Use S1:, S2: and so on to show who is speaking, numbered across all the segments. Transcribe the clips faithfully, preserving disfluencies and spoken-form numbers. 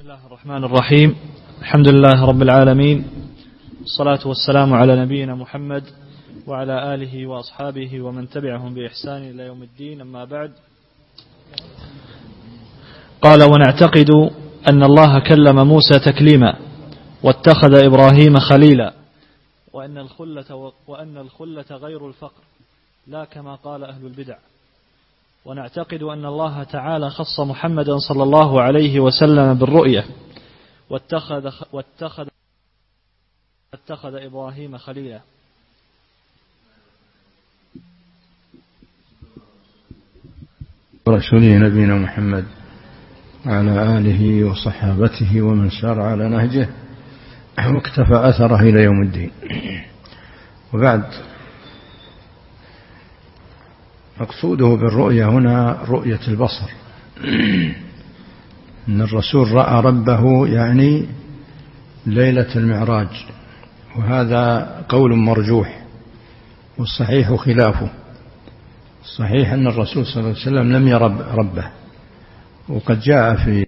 S1: الله الرحمن الرحيم. الحمد لله رب العالمين، الصلاة والسلام على نبينا محمد وعلى آله وأصحابه ومن تبعهم بإحسان إلى يوم الدين. أما بعد، قال: ونعتقد أن الله كلم موسى تكليما واتخذ إبراهيم خليلا، وأن الخلة, وأن الخلة غير الفقر، لا كما قال أهل البدع. ونعتقد أن الله تعالى خص محمدا صلى الله عليه وسلم بالرؤية واتخذ, واتخذ, واتخذ إبراهيم خليلا.
S2: رسوله نبينا محمد وعلى آله وصحابته ومن سار على نهجه واكتفى أثره إلى يوم الدين. وبعد، مقصوده بالرؤية هنا رؤية البصر، أن الرسول رأى ربه يعني ليلة المعراج، وهذا قول مرجوح، والصحيح خلافه. الصحيح أن الرسول صلى الله عليه وسلم لم يرى ربه، وقد جاء في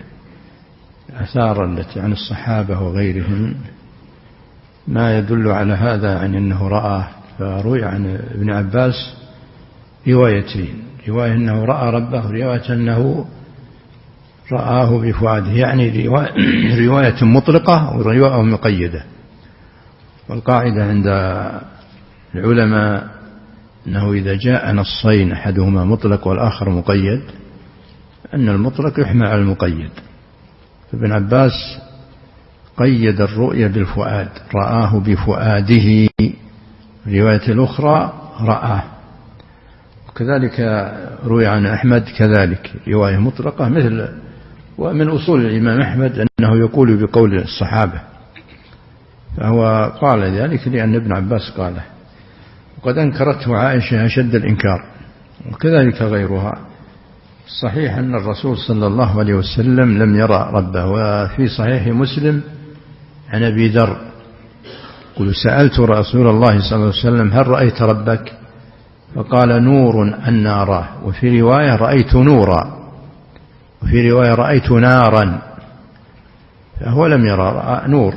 S2: أثار التي عن الصحابة وغيرهم ما يدل على هذا، عن أنه رآه. فروي عن ابن عباس روايتين: رواية أنه رأى ربه، رواية أنه رآه بفؤاده، يعني رواية مطلقة ورواية مقيدة. والقاعدة عند العلماء أنه إذا جاء نصين أحدهما مطلق والآخر مقيد، أن المطلق يحمل على المقيد. فابن عباس قيد الرؤية بالفؤاد، رآه بفؤاده. الرواية الأخرى رآه. وكذلك روي عن أحمد كذلك رواية مطلقة مثل. ومن أصول الإمام أحمد أنه يقول بقول الصحابة، فهو قال ذلك لأن ابن عباس قاله، وقد أنكرته عائشة أشد الإنكار، وكذلك غيرها. صحيح أن الرسول صلى الله عليه وسلم لم يرى ربه. وفي صحيح مسلم عن أبي ذر قل: سألت رسول الله صلى الله عليه وسلم: هل رأيت ربك؟ فقال: نور أن أراه. وفي رواية: رأيت نورا. وفي رواية: رأيت نارا. فهو لم يرى، رأى نور.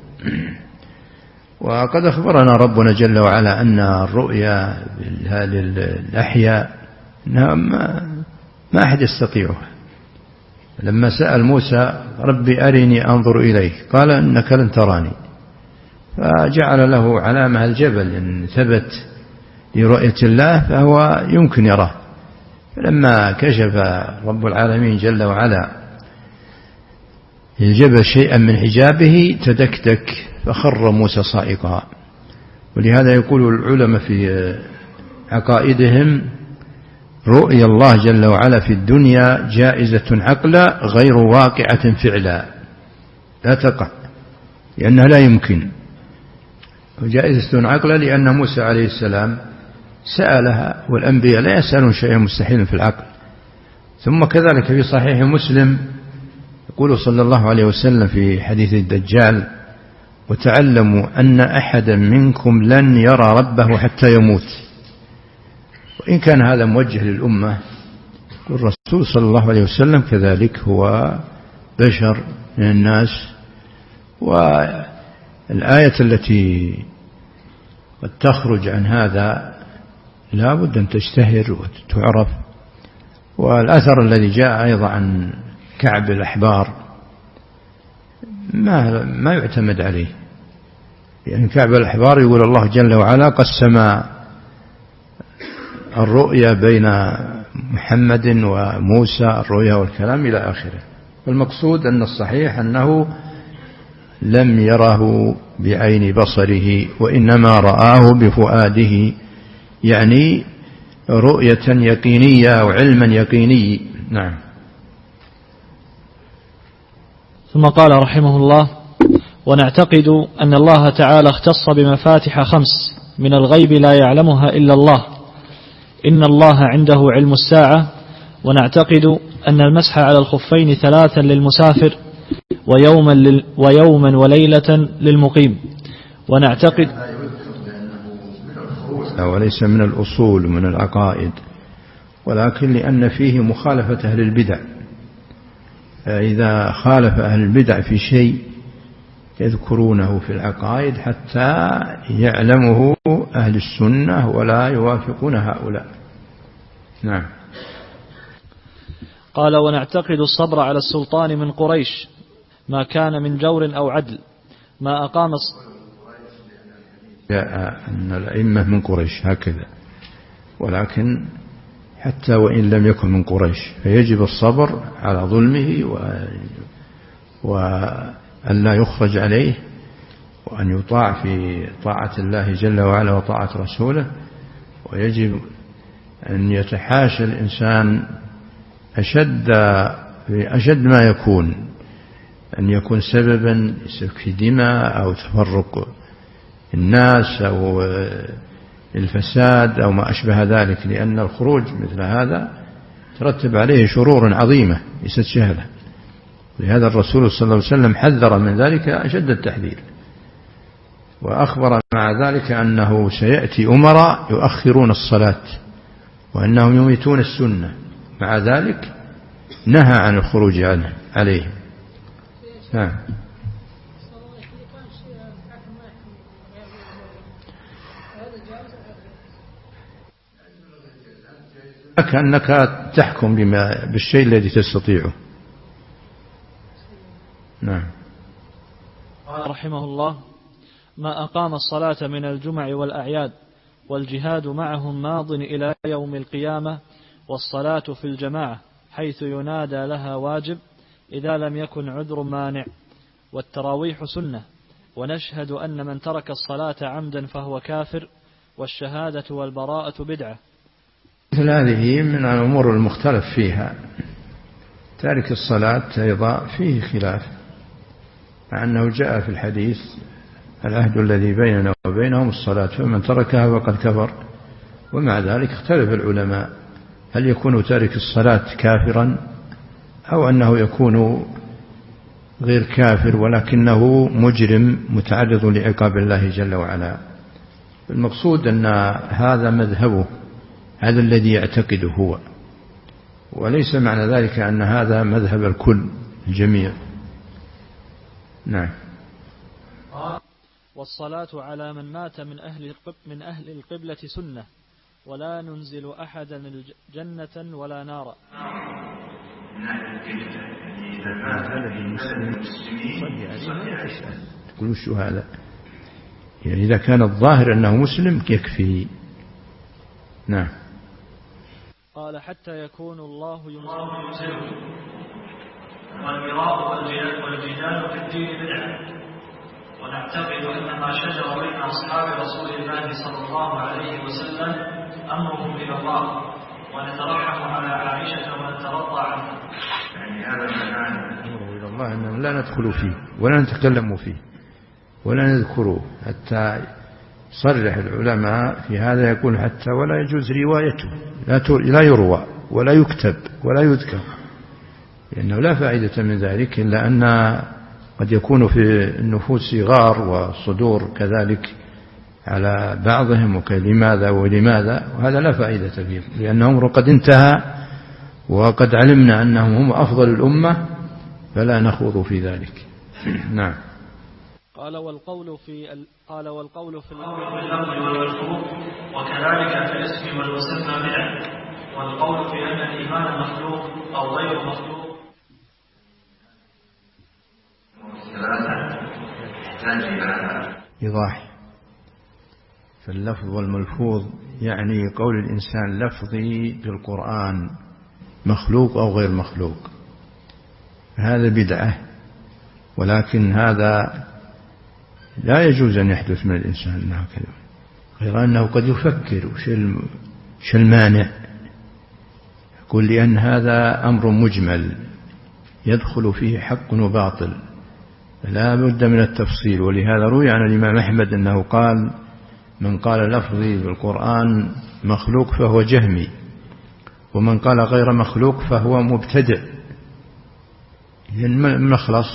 S2: وقد أخبرنا ربنا جل وعلا أن الرؤيا للأحياء ما أحد يستطيعها. لما سأل موسى: ربي أرني أنظر إليك، قال: إنك لن تراني. فجعل له علامة الجبل، إن ثبت لرؤية الله فهو يمكن يراه. فلما كشف رب العالمين جل وعلا الجبل شيئا من حجابه تدكدك فخر موسى صائقا. ولهذا يقول العلماء في عقائدهم: رؤيا الله جل وعلا في الدنيا جائزة عقلا غير واقعة فعلا، لا تقع لأنها لا يمكن. وجائزة عقلا لأن موسى عليه السلام سألها، والأنبياء لا يسألون شيئا مستحيلا في العقل. ثم كذلك في صحيح مسلم يقول صلى الله عليه وسلم في حديث الدجال: وتعلموا أن أحدا منكم لن يرى ربه حتى يموت. وإن كان هذا موجه للأمة، والرسول صلى الله عليه وسلم كذلك هو بشر من الناس. والآية التي قد تخرج عن هذا لا بد أن تشتهر وتعرف. والأثر الذي جاء أيضا عن كعب الأحبار ما, ما يعتمد عليه، يعني كعب الأحبار يقول الله جل وعلا قسم الرؤيا بين محمد وموسى، الرؤيا والكلام إلى آخره. والمقصود أن الصحيح أنه لم يره بعين بصره، وإنما رآه بفؤاده، يعني رؤية يقينية وعلما يقيني. نعم.
S1: ثم قال رحمه الله: ونعتقد أن الله تعالى اختص بمفاتح خمس من الغيب لا يعلمها إلا الله. إن الله عنده علم الساعة. ونعتقد أن المسح على الخفين ثلاثا للمسافر، ويوما, لل ويوما وليلة للمقيم. ونعتقد
S2: وليس من الأصول من العقائد، ولكن لأن فيه مخالفة أهل البدع، إذا خالف أهل البدع في شيء يذكرونه في العقائد حتى يعلمه أهل السنة ولا يوافقون هؤلاء. نعم.
S1: قال: ونعتقد الصبر على السلطان من قريش ما كان من جور أو عدل ما أقام
S2: جاء أن الأئمة من قريش هكذا، ولكن حتى وإن لم يكن من قريش فيجب الصبر على ظلمه وأن لا يخرج عليه، وأن يطاع في طاعة الله جل وعلا وطاعة رسوله. ويجب أن يتحاشى الإنسان أشد أشد ما يكون أن يكون سببا في دماء أو تفرق الناس أو الفساد أو ما أشبه ذلك، لأن الخروج مثل هذا ترتب عليه شرور عظيمة ليست سهلة. لهذا الرسول صلى الله عليه وسلم حذر من ذلك أشد التحذير، وأخبر مع ذلك أنه سيأتي أمراء يؤخرون الصلاة وأنهم يميتون السنة، مع ذلك نهى عن الخروج عنه عليهم. نعم. كأنك تحكم بما بالشيء الذي تستطيعه. نعم.
S1: رحمه الله: ما أقام الصلاة من الجمع والأعياد والجهاد معهم ماض إلى يوم القيامة، والصلاة في الجماعة حيث ينادى لها واجب إذا لم يكن عذر مانع، والتراويح سنة، ونشهد أن من ترك الصلاة عمدا فهو كافر، والشهادة والبراءة بدعة.
S2: مثل هذه من الأمور المختلف فيها. تارك الصلاة أيضا فيه خلاف، مع أنه جاء في الحديث: العهد الذي بيننا وبينهم الصلاة فمن تركها فقد كفر. ومع ذلك اختلف العلماء هل يكون تارك الصلاة كافرا أو أنه يكون غير كافر ولكنه مجرم متعرض لعقاب الله جل وعلا. المقصود أن هذا مذهبه، هذا الذي يعتقده هو، وليس معنى ذلك أن هذا مذهب الكل الجميع. نعم.
S1: والصلاة على من مات من أهل من أهل القبلة سنة، ولا ننزل أحدا جنة ولا نارا.
S2: من أهل القبلة يعني إذا مات المسلم صلي عليه ولا تسأل تقول وش هذا، يعني إذا كان الظاهر أنه مسلم يكفي. نعم.
S1: قال: حتى يكون الله يمسكه، والمراء والجدال في الدين بدعة، ونعتقد أن ما شجر بين أصحاب رسول الله صلى الله عليه وسلم أمرهم إلى الله، ونترحم على عائشة ونترضى عنها. يعني هذا المعنى أمره إلى الله أنه لا ندخل فيه ولا نتكلم فيه ولا نذكره، حتى صرح العلماء في هذا يقول حتى ولا يجوز روايته، لا يروى ولا يكتب ولا يذكر، لأنه لا فائدة من ذلك إلا أن قد يكون في النفوس صغار والصدور كذلك على بعضهم، وكلماذا ولماذا، وهذا لا فائدة فيه، لأنه أمر قد انتهى وقد علمنا أنهم هم أفضل الأمة، فلا نخوض في ذلك. نعم. قال: والقول في ال... قال والقول في الأمر باللفظ والملفوظ، وكذلك في الاسم والمسمى بدعة، والقول في أن الإيمان مخلوق أو غير مخلوق.
S2: إيضاح. فاللفظ والملفوظ يعني قول الإنسان لفظي بالقرآن مخلوق أو غير مخلوق، هذا بدعة، ولكن هذا لا يجوز أن يحدث من الإنسان هكذا، غير أنه قد يفكر وش المانع، يقول لأن هذا أمر مجمل يدخل فيه حق وباطل، لا بد من التفصيل. ولهذا روي عن الإمام أحمد أنه قال: من قال لفظي بالقرآن مخلوق فهو جهمي، ومن قال غير مخلوق فهو مبتدع. إذن المخلص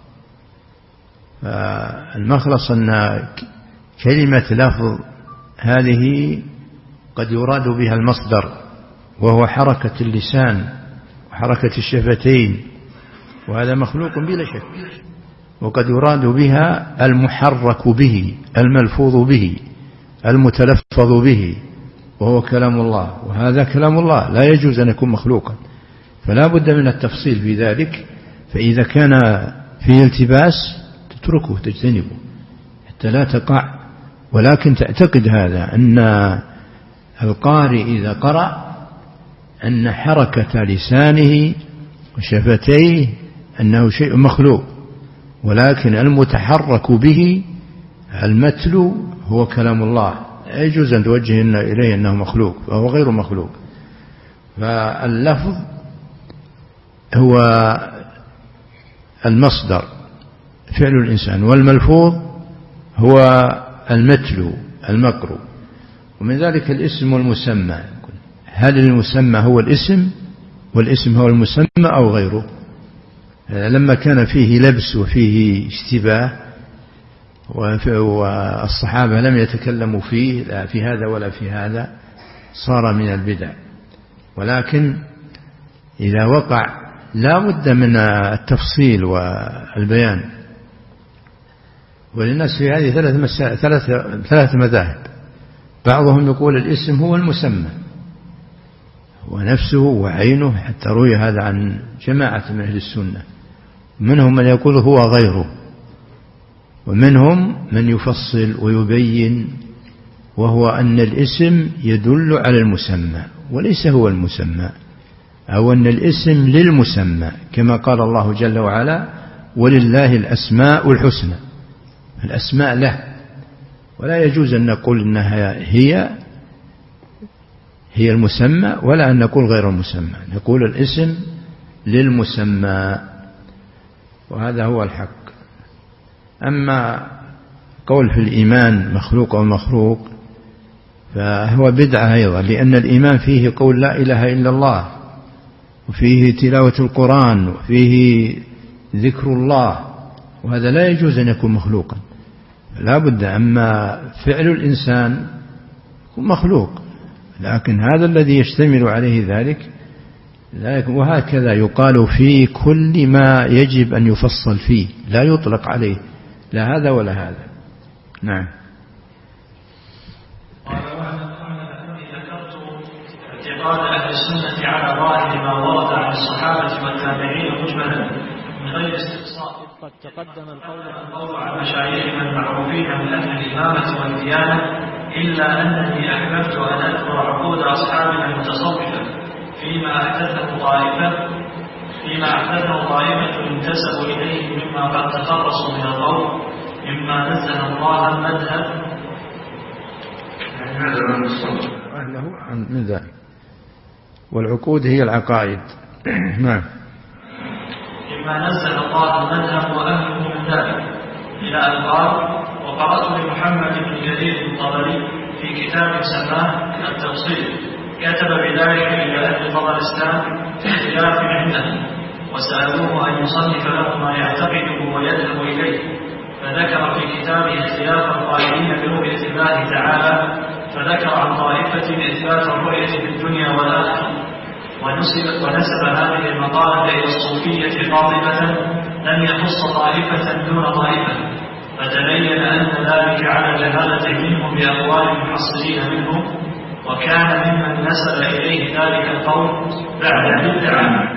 S2: المخلص أن كلمة لفظ هذه قد يراد بها المصدر، وهو حركة اللسان وحركة الشفتين وهذا مخلوق بلا شك. وقد يراد بها المحرك به الملفوظ به المتلفظ به وهو كلام الله، وهذا كلام الله لا يجوز أن يكون مخلوقا، فلا بد من التفصيل في ذلك. فإذا كان فيه التباس تتركه تجتنبه حتى لا تقع، ولكن تعتقد هذا أن القارئ إذا قرأ أن حركة لسانه وشفتيه أنه شيء مخلوق، ولكن المتحرك به المتلو هو كلام الله، لا يجوز أن توجه إليه أنه مخلوق، فهو غير مخلوق. فاللفظ هو المصدر فعل الإنسان، والملفوظ هو المتلو المقروء. ومن ذلك الاسم والمسمى، هل المسمى هو الاسم والاسم هو المسمى أو غيره؟ لما كان فيه لبس وفيه اشتباه والصحابة لم يتكلموا فيه لا في هذا ولا في هذا صار من البدع. ولكن إذا وقع لا بد من التفصيل والبيان. وللناس في هذه ثلاث مسائل ثلاث ثلاث مذاهب. بعضهم يقول الاسم هو المسمى ونفسه وعينه، حتى روي هذا عن جماعة من أهل السنة. منهم من يقول هو غيره، ومنهم من يفصل ويبين، وهو أن الاسم يدل على المسمى وليس هو المسمى، أو أن الاسم للمسمى، كما قال الله جل وعلا ولله الأسماء الحسنى. الأسماء له، ولا يجوز أن نقول إنها هي هي المسمى ولا أن نقول غير المسمى، نقول الاسم للمسمى، وهذا هو الحق. أما قول في الإيمان مخلوق أو مخلوق فهو بدعة أيضا، لأن الإيمان فيه قول لا إله إلا الله، وفيه تلاوة القرآن، وفيه ذكر الله، وهذا لا يجوز أن يكون مخلوقا، لا بد. أما فعل الإنسان مخلوق، لكن هذا الذي يشتمل عليه ذلك لا يكون. وهكذا يقال في كل ما يجب أن يفصل فيه، لا يطلق عليه لا هذا ولا هذا. نعم.
S1: اعتقاد أهل السنة على ظاهر ما ورد عن الصحابة والتابعين مجملا من غير استقصاء. قد تقدم القول عن مشايخنا المعروفين من أهل الإمامة والديانة، إلا أنني أحببت أن أذكر عقود أصحابنا المتصوفة فيما أحدثه طائفة فيما أحدثه طائفة انتسبوا إليه مما قد تخلصوا من القول مما نزه الله المذهب
S2: أهله من ذلك. والعقود هي العقائد. نعم.
S1: مما نزه الله المذهب وأهله من ذلك، إلى أن قال وقرأت لمحمد بن جرير الطبري في كتاب سماه التفصيل، كتب بذلك إلى أهل طبرستان في اختلاف عندهم، وسألوه أن يصنف له ما يعتقده ويذهب إليه، فذكر في كتابه اختلاف القائلين برؤية الله تعالى، فذكر عن طائفة إثبات الرؤية في الدنيا والآخرة، ونسب, ونسب هذه المقالة إلى الصوفية قاطبة لم يخص طائفة دون طائفة، فتبين أن ذلك على جهالة منهم بأقوال المحصلين منهم، وكان ممن نسب إليه ذلك القول بعد الادعاء.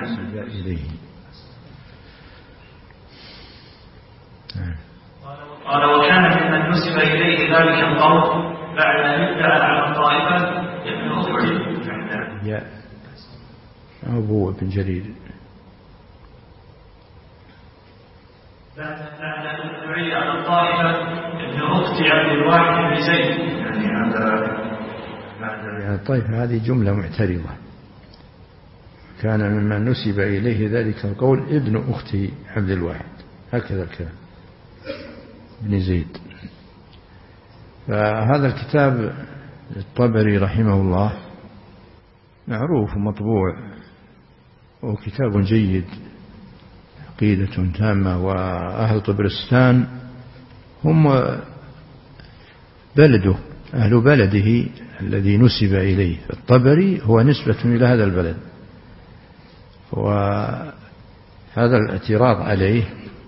S1: قال وكان ممن نسب إليه ذلك القول بعد أن ادعى على الطائفة ابن أختي
S2: يا أبو ابن جرير
S1: بعد أن ادعي على الطائفة ابن أختي عبد الواحد بن زيد. يعني هذا
S2: يعني الطائفة هذه جملة معترضة. كان ممن نسب إليه ذلك القول ابن أختي عبد الواحد، هكذا الكلام ابن زيد. فهذا الكتاب الطبري رحمه الله معروف ومطبوع، وكتاب جيد، عقيدة تامة. وأهل طبرستان هم بلده، أهل بلده الذي نسب إليه. الطبري هو نسبة إلى هذا البلد، هذا الاعتراض عليه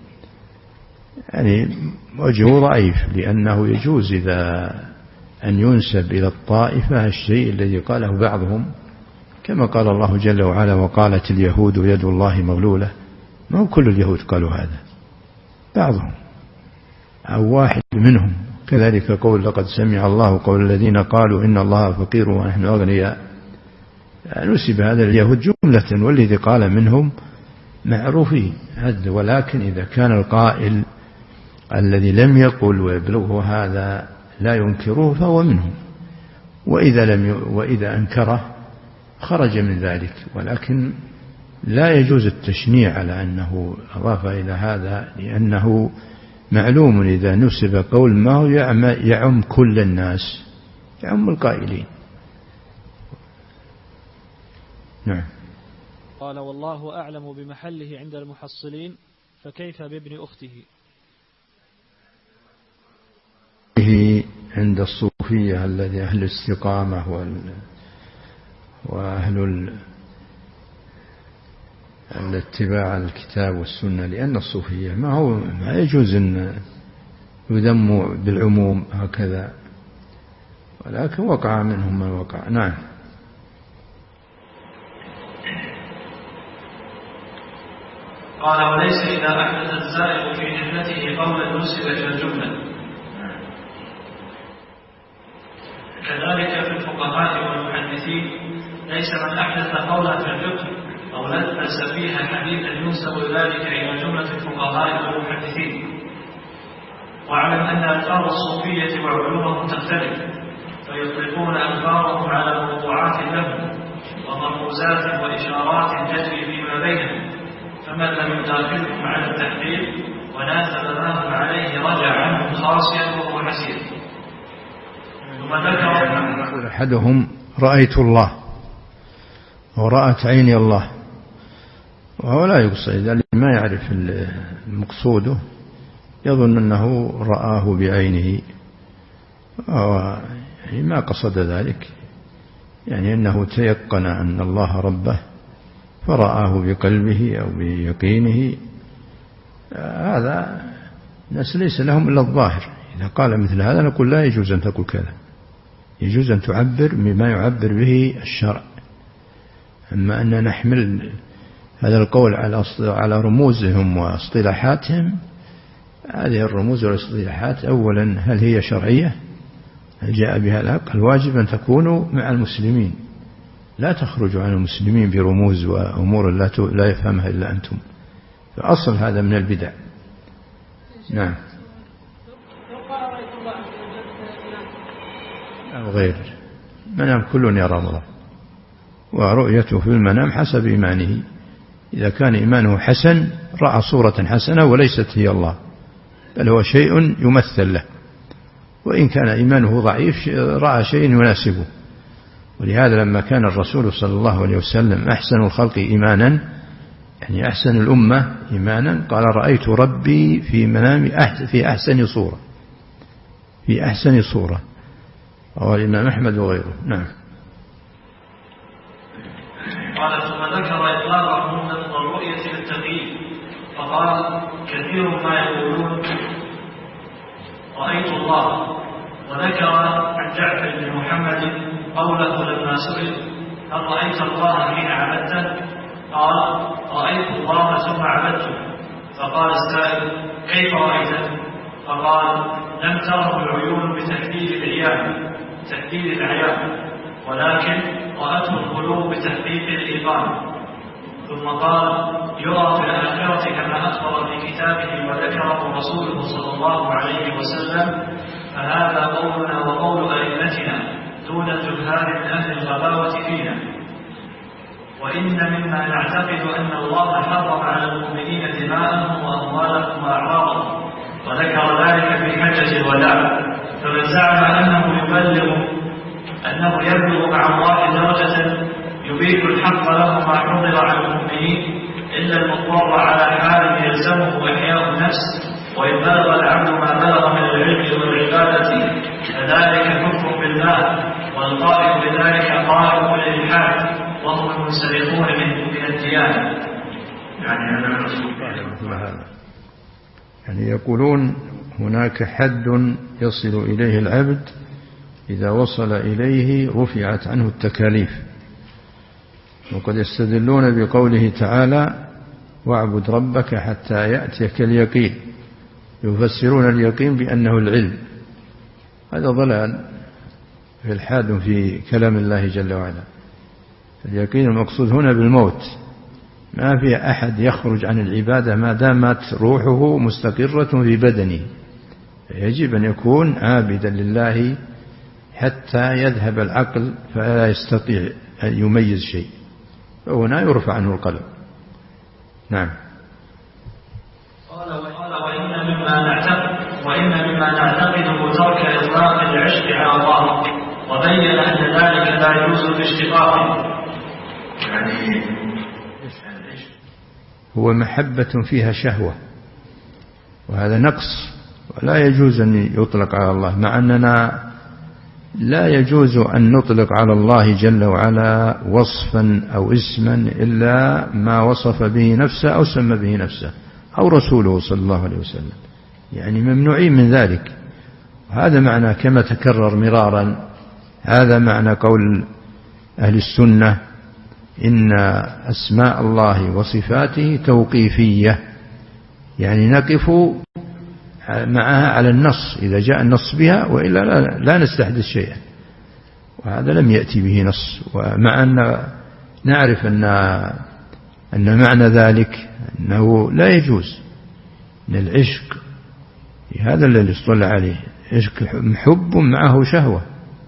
S2: يعني وجهه ضعيف، لأنه يجوز إذا أن ينسب إلى الطائفة الشيء الذي قاله بعضهم، كما قال الله جل وعلا وقالت اليهود يد الله مغلولة. ما هو كل اليهود قالوا هذا، بعضهم أو واحد منهم. كذلك قول لقد سمع الله قول الذين قالوا إن الله فقير ونحن أغنياء، نسب هذا اليهود جملة، والذي قال منهم معروفين. ولكن إذا كان القائل الذي لم يقل ويبلغه هذا لا ينكره فهو منهم، وإذا, لم ي... وإذا أنكره خرج من ذلك. ولكن لا يجوز التشنيع على أنه أضاف إلى هذا، لأنه معلوم إذا نسب قول ما هو يعم كل الناس، يعم القائلين. نعم.
S1: قال والله أعلم بمحله عند المحصلين، فكيف بابن أخته؟
S2: عند الصوفية الذي أهل الاستقامة وال... وأهل الاتباع الكتاب والسنة، لأن الصوفية ما هو ما يجوز أن يذموا بالعموم هكذا، ولكن وقع منهم من وقع. نعم.
S1: قال وليس إذا أحدث الزائر في جنته قولا نسب إلى الجملة. كذلك في الفقهاء والمحدثين ليس من أحدث قولا في الفقه أو لبس فيها حديثا ينسب ذلك إلى جملة الفقهاء والمحدثين. واعلم أن ألفاظ الصوفية وعلومهم تختلف، فيطلقون ألفاظهم على موضوعات لهم ومرموزات وإشارات تجري فيما بينهم، فمن لم يداخلهم على التحليل وناسب ما هم عليه رجع عنهم خاصيا وهو حسير. ثم ذكر
S2: أحدهم رأيت الله ورأت عيني الله، وهو لا يقصد ذلك، ما يعرف المقصود، يظن أنه رآه بعينه، يعني ما قصد ذلك، يعني أنه تيقن أن الله ربه فرآه بقلبه أو بيقينه. هذا الناس ليس لهم إلا الظاهر. إذا قال مثل هذا نقول لا يجوز أن تقول كذا، يجوز أن تعبر بما يعبر به الشرع. أما أن نحمل هذا القول على على رموزهم واصطلاحاتهم، هذه الرموز والاصطلاحات أولا هل هي شرعية؟ هل جاء بها الحق؟ الواجب أن تكونوا مع المسلمين، لا تخرجوا عن المسلمين برموز وأمور لا لا يفهمها إلا أنتم، فأصل هذا من البدع. نعم. أو غير منام كل يرى الله، ورؤيته في المنام حسب إيمانه. إذا كان إيمانه حسن رأى صورة حسنة وليست هي الله، بل هو شيء يمثل له. وإن كان إيمانه ضعيف رأى شيء يناسبه. ولهذا لما كان الرسول صلى الله عليه وسلم أحسن الخلق إيمانا، يعني أحسن الأمة إيمانا، قال رأيت ربي في منامي في أحسن صورة، في أحسن صورة. رواه الإمام أحمد وغيره. نعم.
S1: قال ثم ذكر إطلاق من الرؤية للتغيير، فقال كثير ما يقولون رأيت الله. وذكر عن جعفر بن محمد قوله لما سئل هل رأيت الله حين عبدته؟ قال رأيت الله ثم عبدته. فقال السائل كيف رأيته؟ فقال لم تره العيون بتحديد العيان تحديد العيان ولكن رأته القلوب بتحقيق الإيقان. ثم قال يرى في الآخرة كما أخبر في كتابه وذكره رسوله صلى الله عليه وسلم. فهذا قولنا وقول أئمتنا دون جهال من أهل الغباوة فينا. وإن مما نعتقد أن الله حرم على المؤمنين دماءهم وأموالهم وأعراضهم، وذكر ذلك في حجة الوداع. فمن زعم أنه يبلغ أنه يبلغ مع الله درجة يبيح الحق له ما حضر على المؤمنين إلا المضطر على حال يلزمه إحياء النفس، وإن بلغ العبد ما بلغ من العلم والعبادة فذلك كفر بالله، والقائل بذلك قائل للإلحاد وهم المنسلخون من الديانة.
S3: يعني هذا
S2: مثل هذا. يعني يقولون هناك حد يصل إليه العبد إذا وصل إليه رفعت عنه التكاليف، وقد يستدلون بقوله تعالى واعبد ربك حتى يأتيك اليقين، يفسرون اليقين بأنه العلم. هذا ضلال في الحاد في كلام الله جل وعلا. اليقين المقصود هنا بالموت، ما في أحد يخرج عن العبادة ما دامت روحه مستقرة في بدنه، يجب أن يكون عابدا لله حتى يذهب العقل فلا يستطيع أن يميز شيء، فهنا يرفع عنه القلم. نعم.
S3: قال وإن مما نعتقد وإن مما نعتقده ترك إطلاق العشق على الله، وبين أن ذلك لا يجوز باشتقاقه. يعني
S2: هو محبة فيها شهوة، وهذا نقص ولا يجوز أن يطلق على الله، مع أننا لا يجوز أن نطلق على الله جل وعلا وصفا أو اسما إلا ما وصف به نفسه أو سمى به نفسه أو رسوله صلى الله عليه وسلم، يعني ممنوعين من ذلك. هذا معنى كما تكرر مرارا، هذا معنى قول أهل السنة إن أسماء الله وصفاته توقيفية، يعني نقف معها على النص إذا جاء النص بها، وإلا لا, لا نستحدث شيئا، وهذا لم يأتي به نص. ومع أن نعرف أن, أن معنى ذلك أنه لا يجوز أن العشق هذا الذي اصطلع عليه عشق محب معه شهوة.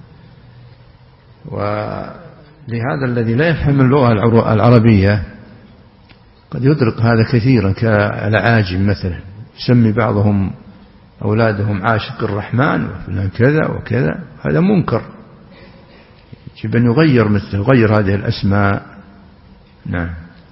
S2: ولهذا الذي لا يفهم اللغة العربية قد يدرك هذا كثيرا، كالعاجم مثلا يسمي بعضهم أولادهم عاشق الرحمن وفلان كذا وكذا، هذا منكر، يجب أن يغير مثل يغير هذه الأسماء. نعم.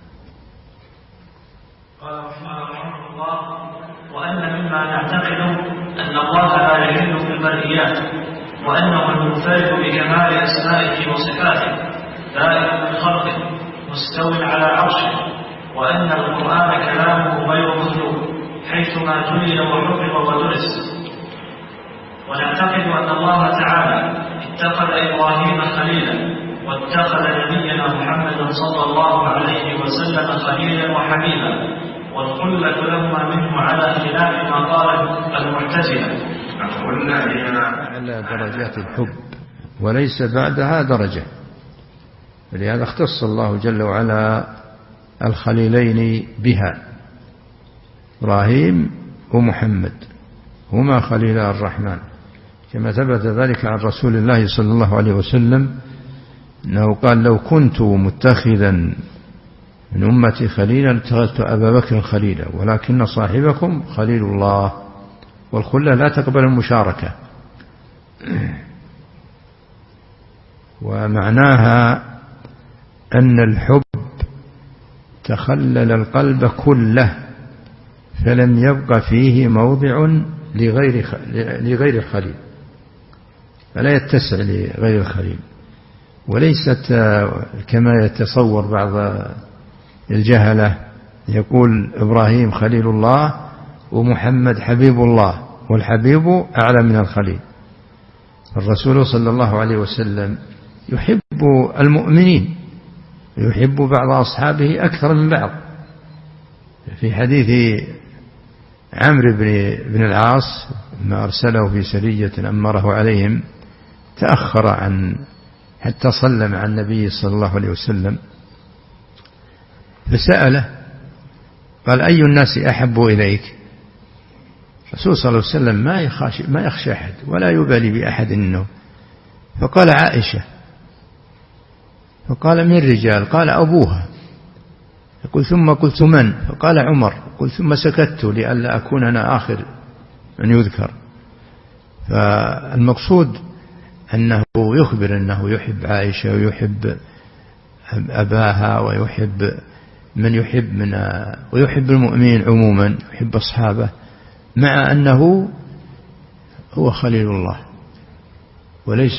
S3: قال رحمه الله وأن مما نعتقده أن الله لا يحل في المرئيات، وأنه المنفرد بكمال أسمائه وصفاته، دائم من خلقه، مستو على عرشه، وأن القرآن كلامه غير مخلوق حيثما تلي وحفظ ودرس. ونعتقد أن الله تعالى اتخذ إبراهيم خليلا، واتخذ نبينا محمدا صلى الله عليه وسلم خليلا وحبيبا، والخلة لهما منه على خلاف ما قاله المعتزلة.
S2: الخلة هي على درجات الحب وليس بعدها درجة، ولهذا اختص الله جل وعلا الخليلين بها، إبراهيم ومحمد هما خليلا الرحمن، كما ثبت ذلك عن رسول الله صلى الله عليه وسلم أنه قال لو كنت متخذا من أمتي خليلا اتخذت أبا بكر خليلا، ولكن صاحبكم خليل الله. والخلة لا تقبل المشاركة، ومعناها أن الحب تخلل القلب كله، فلم يبق فيه موضع لغير لغير الخليل، فلا يتسع لغير الخليل. وليست كما يتصور بعض الجهلة يقول إبراهيم خليل الله ومحمد حبيب الله، والحبيب أعلى من الخليل. الرسول صلى الله عليه وسلم يحب المؤمنين، يحب بعض أصحابه أكثر من بعض. في حديث عمرو بن العاص ما أرسله في سرية أمره عليهم، تأخر عن حتى صلى مع النبي صلى الله عليه وسلم، فسأله قال أي الناس أحب إليك؟ الرسول صلى الله عليه وسلم ما يخشى ما يخشى أحد ولا يبالي بأحد منه، فقال عائشة. فقال من رجال؟ قال أبوها. يقول ثم قلت من؟ فقال عمر. قل ثم سكت لئلا أكون أنا آخر من يذكر. فالمقصود أنه يخبر أنه يحب عائشة ويحب أباها ويحب من يحب من ويحب المؤمنين عموما، يحب أصحابه، مع أنه هو خليل الله وليس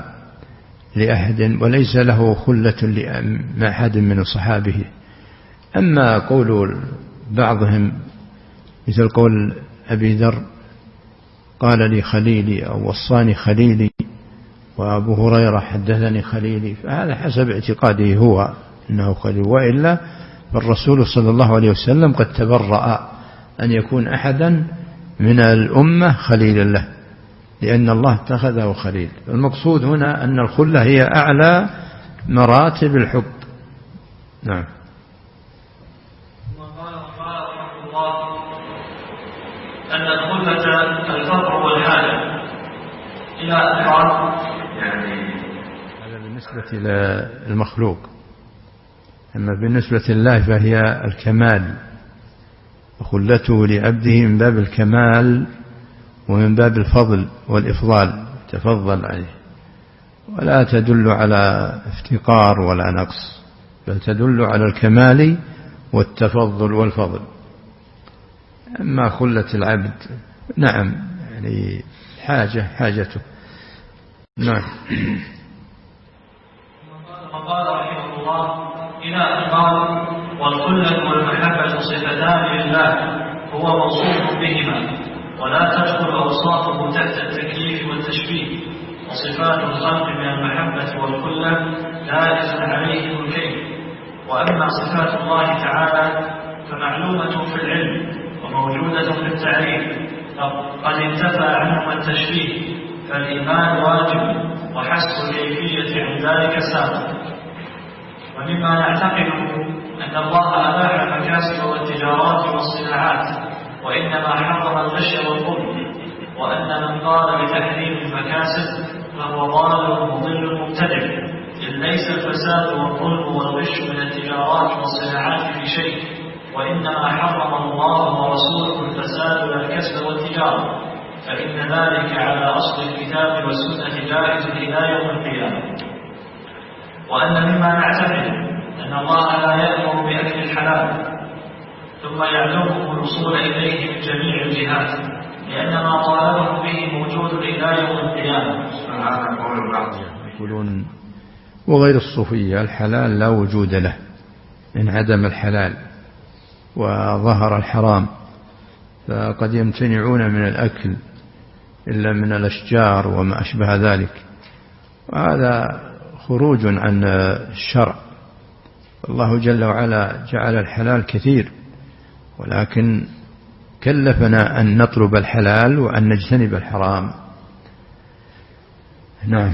S2: لأحد وليس له خلة لأحد من صحابه أما قول بعضهم مثل قول أبي ذر قال لي خليلي أو وصاني خليلي، وأبو هريرة حدثني خليلي، فهذا حسب اعتقاده هو أنه خليل، وإلا فالرسول صلى الله عليه وسلم قد تبرأ أن يكون أحدا من الأمة خليلا له، لأن الله اتخذه خليل. المقصود هنا أن الخلة هي أعلى مراتب الحب. نعم.
S3: أن الخلة الفرع والحاجة إلى أفراد، يعني
S2: هذا بالنسبة إلى المخلوق، أما بالنسبة لله فهي الكمال، وخلته لعبده من باب الكمال ومن باب الفضل والإفضال، تفضل عليه، ولا تدل على افتقار ولا نقص، بل تدل على الكمال والتفضل والفضل. أما خلة العبد نعم يعني حاجة حاجته. نعم.
S3: وقال رحمه الله إلى أن قال والخلة والمحبة صفتان لله هو موصوف بهما، ولا تدخل أوصافه تحت التكليف والتشبيه، وصفات الخلق من المحبة والخلة لا يزن عليه الكيف. وأما صفات الله تعالى فمعلومة في العلم وموجودة في التعريف، قد انتفى عنهما التشبيه، فالإيمان واجب وحسب الكيفية عن ذلك سابق. ومما نعتقد أن الله أباح المكاسب والتجارات والصناعات، وإنما حرم الغش والظلم، وأن من قال بتحريم المكاسب فهو ضال مضل مبتدع، إذ ليس الفساد والظلم والغش من التجارات والصناعات في شيء، وإنما حرم الله ورسوله الفساد والكسب والتجارة، فإن ذلك على أصل الكتاب والسنة جائز إلى يوم القيامة. وأن مما نعتقد أن الله لا يأمر بأكل الحلال ثم يعلمه الوصول إليه من جميع الجهات، لأن ما طالبه به موجود إلى يوم القيامة.
S2: يقولون وغير الصوفية الحلال لا وجود له، إن عدم الحلال وظهر الحرام فقد يمتنعون من الأكل إلا من الأشجار وما أشبه ذلك، وهذا خروج عن الشرع. الله جل وعلا جعل الحلال كثير، ولكن كلفنا أن نطلب الحلال وأن نجتنب الحرام. نعم.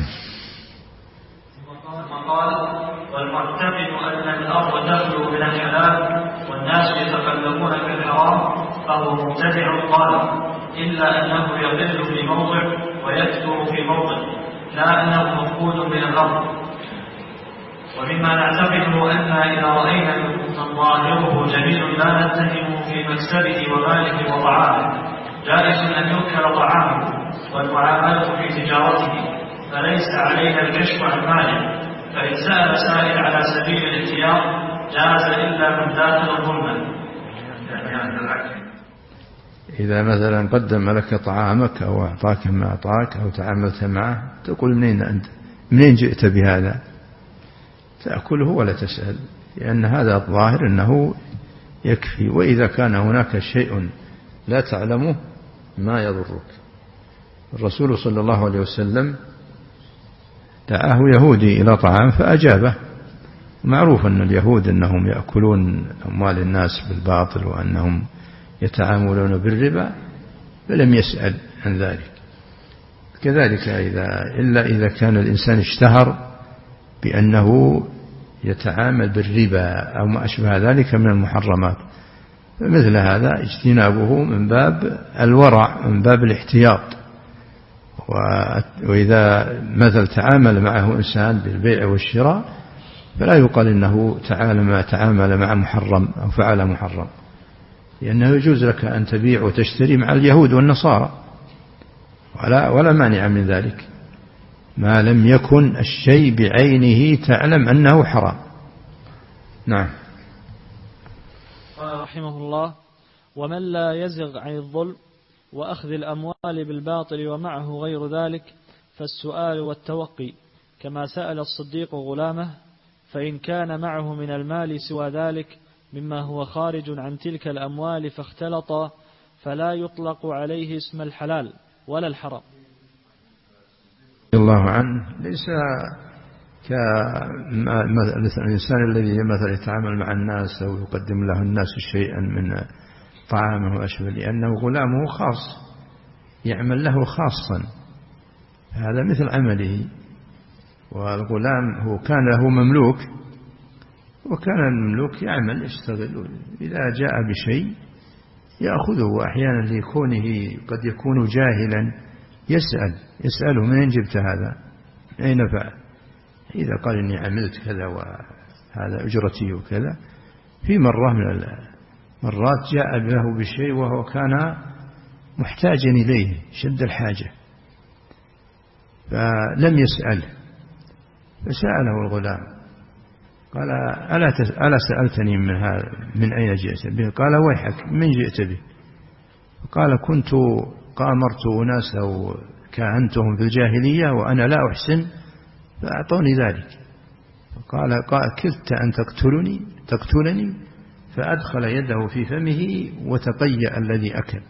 S3: وقال والمعتقد أن الأرض تخلو من الحلال والناس يتكلمون في الحرام فهو مبتدع ضال، إلا أنه يقل في موضع ويكثر في موضع، لا أنه مفقود من الأرض. ومما نعتقده أن إذا رأينا من ظاهره جميل لا نتهم في مكسبه وماله وطعامه، جائز أن يؤكل طعامه والمعاملة في تجارته، فليس علينا الكشف عن ماله، فإن سأل سائل على سبيل الاحتياط جاز إلا من داخل ظلما.
S2: إذا مثلا قدم لك طعامك أو أعطاك ما أعطاك أو تعاملت معه، تقول منين أنت، منين جئت بهذا، تأكله ولا تسأل، لأن هذا الظاهر أنه يكفي. وإذا كان هناك شيء لا تعلمه ما يضرك. الرسول صلى الله عليه وسلم دعاه يهودي إلى طعام فأجابه. معروف أن اليهود أنهم يأكلون أموال الناس بالباطل وأنهم يتعاملون بالربا، فلم يسأل عن ذلك. كذلك إذا إلا إذا كان الإنسان اشتهر بأنه يتعامل بالربا أو ما أشبه ذلك من المحرمات، فمثل هذا اجتنابه من باب الورع، من باب الاحتياط. وإذا مثل تعامل معه إنسان بالبيع والشراء فلا يقال إنه تعامل تعامل مع محرم أو فعل محرم، لأنه يجوز لك أن تبيع وتشتري مع اليهود والنصارى ولا, ولا مانع من ذلك، ما لم يكن الشيء بعينه تعلم أنه حرام. نعم.
S1: قال رحمه الله: ومن لا يزغ عن الظلم وأخذ الأموال بالباطل ومعه غير ذلك فالسؤال والتوقي، كما سأل الصديق غلامه، فإن كان معه من المال سوى ذلك مما هو خارج عن تلك الأموال فاختلط فلا يطلق عليه اسم الحلال ولا الحرام.
S2: الله عنه ليس كالإنسان الذي مثلا يتعامل مع الناس أو يقدم له الناس شيئا من طعامه وأشبه، لأنه غلامه خاص يعمل له خاصا، هذا مثل عمله. والغلام هو كان له مملوك، وكان المملوك يعمل يشتغل، إذا جاء بشيء يأخذه، وأحيانا لكونه قد يكون جاهلا يسأل يسأله من أين جبت هذا، أين فعل، إذا قال إني عملت كذا وهذا أجرتي وكذا. في مرة من المرات جاء له بشيء وهو كان محتاجا إليه شد الحاجة، فلم يسأله، فسأله الغلام قال ألا, ألا سألتني من هذا من أين جئت به؟ قال ويحك من جئت به؟ قال كنت قامرت أناس أو كاهنتهم في الجاهلية وأنا لا أحسن فأعطوني ذلك. قال كدت أن تقتلني تقتلني فأدخل يده في فمه وتقيأ الذي أكل.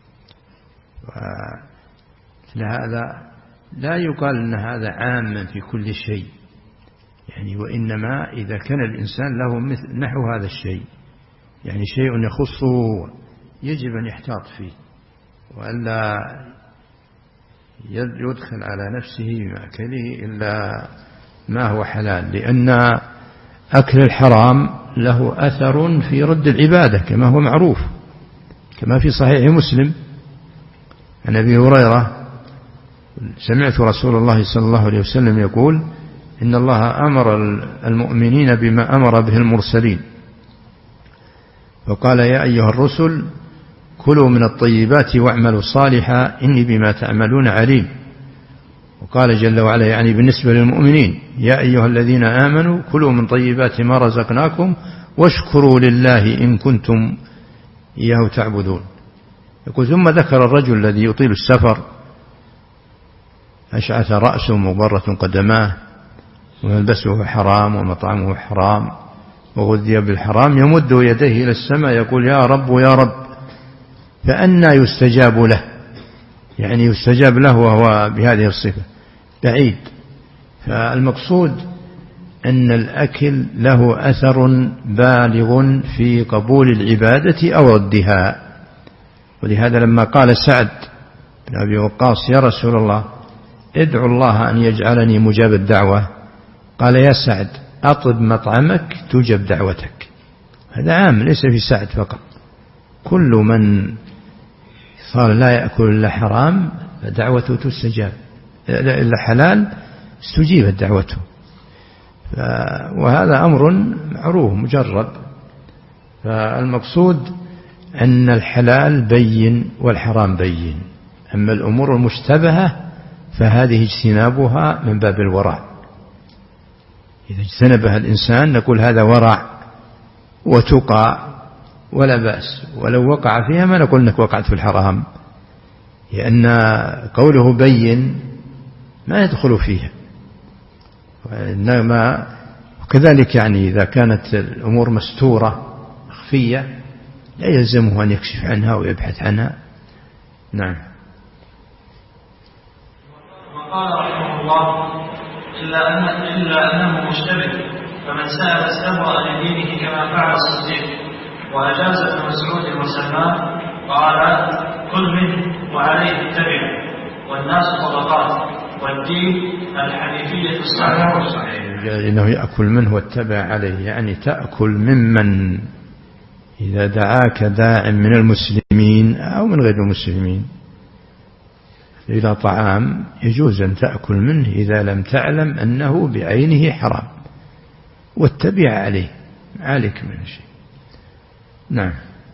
S2: لهذا لا يقال أن هذا عاما في كل شيء يعني، وإنما إذا كان الإنسان له مثل نحو هذا الشيء، يعني شيء يخصه يجب أن يحتاط فيه وألا يدخل على نفسه بمأكله إلا ما هو حلال، لأن أكل الحرام له أثر في رد العبادة كما هو معروف، كما في صحيح مسلم عن أبي هريرة سمعت رسول الله صلى الله عليه وسلم يقول إن الله أمر المؤمنين بما أمر به المرسلين، فقال يا أيها الرسل كلوا من الطيبات واعملوا صالحا إني بما تعملون عليم. وقال جل وعلا يعني بالنسبة للمؤمنين يا أيها الذين آمنوا كلوا من طيبات ما رزقناكم واشكروا لله إن كنتم إياه تعبدون. يقول ثم ذكر الرجل الذي يطيل السفر أشعث رأسه مبرة قدماه وملبسه حرام ومطعمه حرام وغذي بالحرام يمد يديه إلى السماء يقول يا رب يا رب، فأنى يستجاب له، يعني يستجاب له وهو بهذه الصفة بعيد. فالمقصود أن الأكل له أثر بالغ في قبول العبادة أو ردها. ولهذا لما قال سعد بن أبي وقاص يا رسول الله ادعو الله أن يجعلني مجاب الدعوة، قال يا سعد أطب مطعمك تجب دعوتك. هذا عام ليس في سعد فقط، كل من صار لا يأكل إلا حرام فدعوته تستجاب، إلا حلال استجيبت دعوته. وهذا أمر معروف مجرب. فالمقصود أن الحلال بين والحرام بين، أما الأمور المشتبهة فهذه اجتنابها من باب الورع. إذا اجتنبها الإنسان نقول هذا ورع وتقى ولا بأس، ولو وقع فيها ما نقول أنك وقعت في الحرام، لأن قوله بين ما يدخل فيها. وإنما وكذلك يعني إذا كانت الأمور مستورة مخفية لا يلزمه أن يكشف عنها ويبحث عنها. نعم.
S3: وقال رحمه الله إلا, أن إلا أنه مشتبه، فمن سأل استبرأ لدينه كما فعل الصديق. وأجاز ابن مسعود وسلمان قال كل منه وعليه اتبع، والناس طبقات، والدين الحنيفية الصحيحة.
S2: إنه يأكل منه واتبع عليه، يعني تأكل ممن إذا دعاك داع من المسلمين أو من غير المسلمين إلى طعام يجوز أن تأكل منه إذا لم تعلم أنه بعينه حرام، واتبع عليه عليك من شيء. نعم.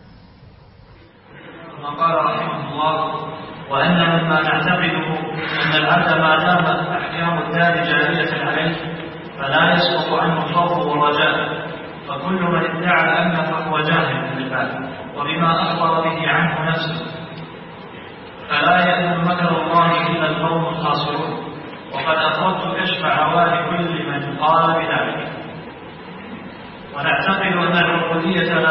S3: وقال رحمه الله وأن مما نعتقده أن العبد ما دامت أحكام الدار جارية عليه فلا يسقط عنه الخوف والرجاء، فكل من ادعى الأمن فهو جاهل بالله وبما أخبر به عنه نفسه، فلا يأمن مكر الله إلا القوم الخاسرون. وقد أخذت كشف عوال كل من قال بذلك. ونعتقد أن العبودية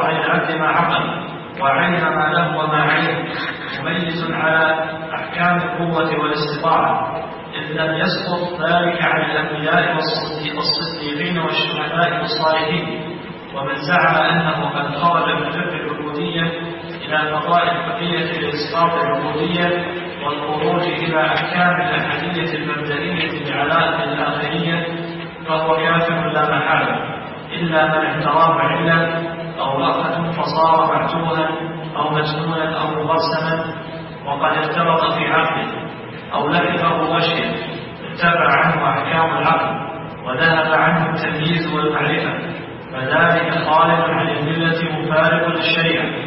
S3: عن العبد ما عقل وعلم ما له وما علم، مميز على أحكام القوة والاستطاعة، إذ لم يسقط ذلك عن الأنبياء والصديقين والشهداء والصالحين. ومن زعم أنه قد خرج من فقه العبودية إلى فضائل البقية لإسقاط العبودية والخروج إلى أحكام الأحدية المبدئية لعلائق الآخرية فهو كافر لا محالة، إلا من احترام علة أو رأفة فصار معتوها أو مجنونا أو مبرسما وقد ارتبط في عقله، أو لحقه وشيء اتبع عنه أحكام العقل وذهب عنه التمييز والمعرفة، فذلك خارج عن الملة مفارق للشريعة.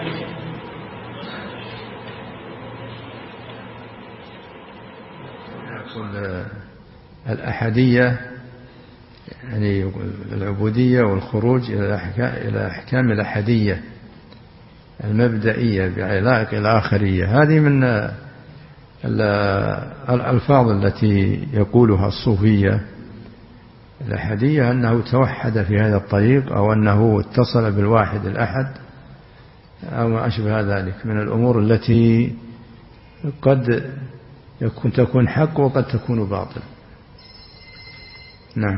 S2: الأحدية يعني العبودية والخروج إلى أحكام الأحدية المبدئية بعلاقة الآخرية، هذه من الألفاظ التي يقولها الصوفية. الأحدية أنه توحد في هذا الطريق، أو أنه اتصل بالواحد الأحد، أو ما أشبه ذلك من الأمور التي قد يكون تكون حق وقد تكون باطل. نعم.